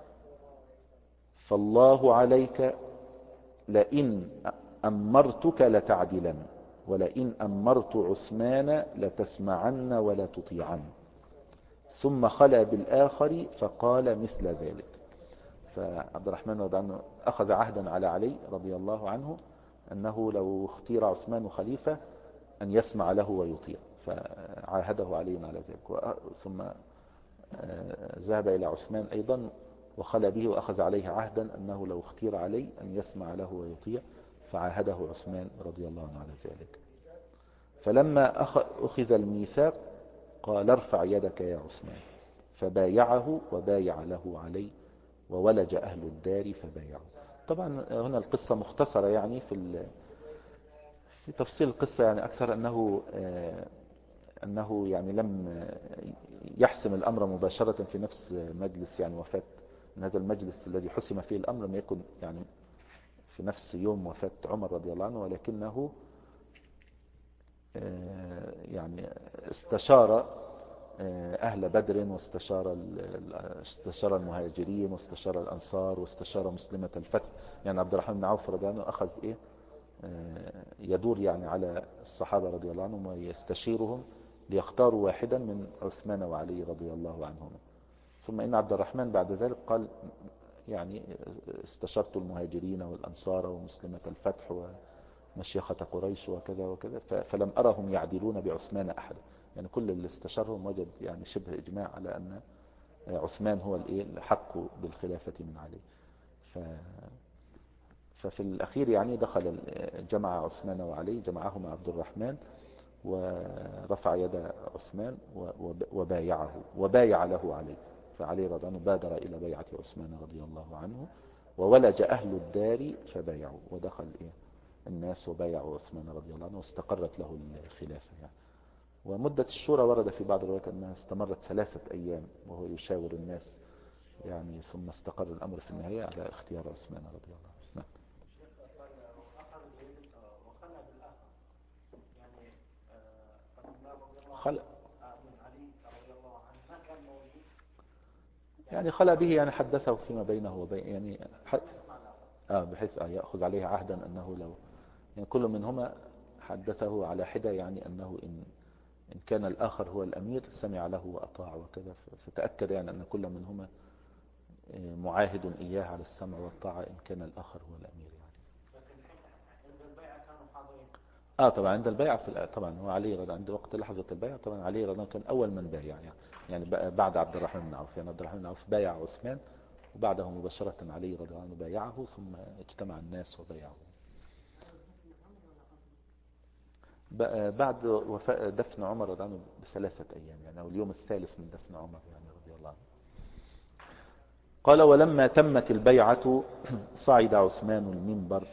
فالله عليك لئن أمرتك لتعدلن، ولئن أمرت عثمان لتسمعن ولا تطيعن. ثم خلى بالآخر فقال مثل ذلك. فعبد الرحمن رضي الله عنه أخذ عهدا على علي رضي الله عنه أنه لو اختير عثمان خليفة أن يسمع له ويطيع، فعاهده علي على ذلك. ثم ذهب إلى عثمان أيضا وخلى به وأخذ عليه عهدا أنه لو اختير علي أن يسمع له ويطيع، فعاهده عثمان رضي الله عنه على ذلك. فلما أخذ الميثاق قال ارفع يدك يا عثمان، فبايعه وبايع له علي، وولج أهل الدار فبايعوا. طبعا هنا القصة مختصرة يعني في تفصيل القصة، يعني أكثر أنه يعني لم يحسم الأمر مباشرة في نفس مجلس يعني وفاة. إن هذا المجلس الذي حسم فيه الأمر لم يكن يعني في نفس يوم وفاة عمر رضي الله عنه، ولكنه يعني استشار أهل بدر، واستشار المهاجرين، واستشار الأنصار، واستشار مسلمة الفتح. يعني عبد الرحمن بن عوف رضي الله عنه أخذ يدور يعني على الصحابة رضي الله عنهم ويستشيرهم ليختاروا واحدا من عثمان وعلي رضي الله عنهما. ثم إن عبد الرحمن بعد ذلك قال يعني استشرت المهاجرين والأنصار ومسلمة الفتح ومشيخة قريش وكذا وكذا، فلم أرهم يعدلون بعثمان أحد. يعني كل اللي استشارهم وجد يعني شبه إجماع على أن عثمان هو الحق بالخلافة من علي. ففي الأخير يعني جمع عثمان وعلي، جمعهما عبد الرحمن ورفع يد عثمان وبايعه وبايع له علي. فعلي رضي الله عنه بادر إلى بيعة عثمان رضي الله عنه، وولج أهل الدار فبايعوا، ودخل الناس وبايعوا عثمان رضي الله عنه، واستقرت له الخلافة يعني. ومدة الشورى ورد في بعض الروايات أنها استمرت 3 أيام وهو يشاور الناس يعني، ثم استقر الأمر في النهاية على اختيار عثمان رضي الله عنه. نعم. خلق يعني خلى به يعني حدثه فيما بينه وبين يعني بحيث يأخذ عليه عهدا أنه لو يعني كل منهما حدثه على حدة، يعني أنه إن كان الآخر هو الأمير سمع له وأطاع وكذا، فتأكد يعني أن كل منهما معاهد إياه على السمع والطاعة إن كان الآخر هو الأمير يعني. عند البيعة كانوا حاضرين. طبعا عند البيعة طبعا هو علي رضي عند وقت لحظة البيعة، طبعا علي رضي كان أول من بايع يعني بعد عبد الرحمن بن عوف. يعني عبد الرحمن بن عوف بايع عثمان، وبعده مباشرة علي رضي الله عنه بايعه، ثم اجتمع الناس وبايعه. بعد وفاة دفن عمر رضي الله عنه ب3 أيام يعني، أو اليوم الثالث من دفن عمر يعني رضي الله عنه. قال ولما تمت البيعة صعد عثمان المنبر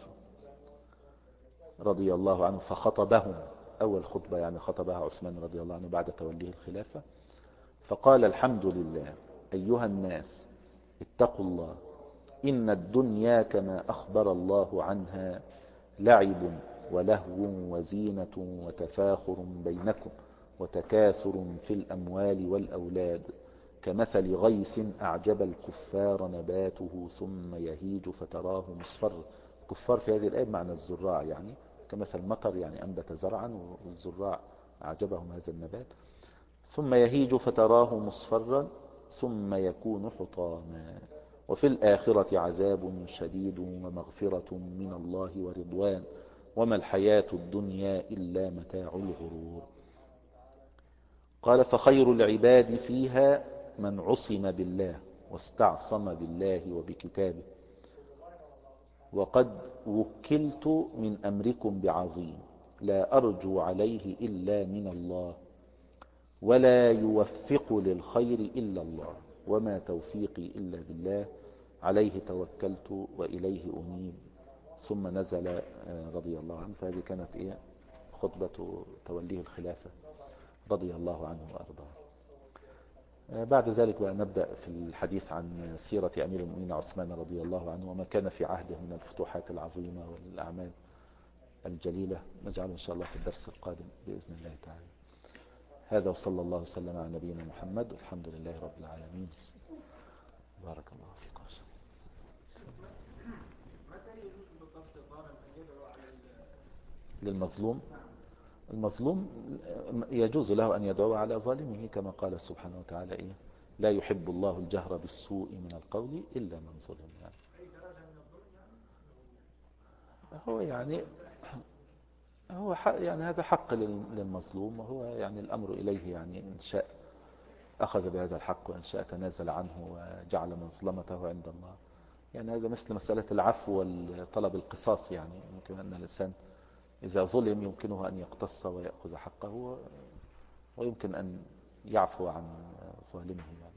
رضي الله عنه فخطبهم. أول خطبة يعني خطبها عثمان رضي الله عنه بعد توليه الخلافة، فقال الحمد لله أيها الناس اتقوا الله، إن الدنيا كما أخبر الله عنها لعب ولهو وزينة وتفاخر بينكم وتكاثر في الأموال والأولاد، كمثل غيث أعجب الكفار نباته ثم يهيج فتراه مصفر. الكفار في هذه الآية معنى الزراع، يعني كمثل مطر يعني أنبت زرعا والزراع أعجبهم هذا النبات، ثم يهيج فتراه مصفرا ثم يكون حطاما، وفي الآخرة عذاب شديد ومغفرة من الله ورضوان، وما الحياة الدنيا إلا متاع الغرور. قال فخير العباد فيها من عصم بالله واستعصم بالله وبكتابه، وقد وكلت من أمركم بعظيم لا أرجو عليه إلا من الله، ولا يوفق للخير إلا الله، وما توفيقي إلا بالله، عليه توكلت وإليه أنيب. ثم نزل رضي الله عنه. فهذه كانت خطبة توليه الخلافة رضي الله عنه وأرضاه. بعد ذلك بقى نبدأ في الحديث عن سيرة أمير المؤمنين عثمان رضي الله عنه، وما كان في عهده من الفتوحات العظيمة والأعمال الجليلة. نجعله إن شاء الله في الدرس القادم بإذن الله تعالى. هذا وصلى الله وسلم على نبينا محمد، والحمد لله رب العالمين. بارك الله فيكم. متى يجوز بالضبط الظالم أن يدعو على للمظلوم؟ المظلوم يجوز له أن يدعو على ظالمه، كما قال سبحانه وتعالى لا يحب الله الجهر بالسوء من القول إلا من ظلم. يعني هو يعني هو يعني هذا حق للمظلوم، وهو يعني الأمر إليه، يعني إن شاء أخذ بهذا الحق وإن شاء تنازل عنه وجعل مظلمته عند الله. يعني هذا مثل مسألة العفو وطلب القصاص. يعني يمكن أن الإنسان إذا ظلم يمكنه أن يقتص ويأخذ حقه، ويمكن أن يعفو عن ظالمه يعني.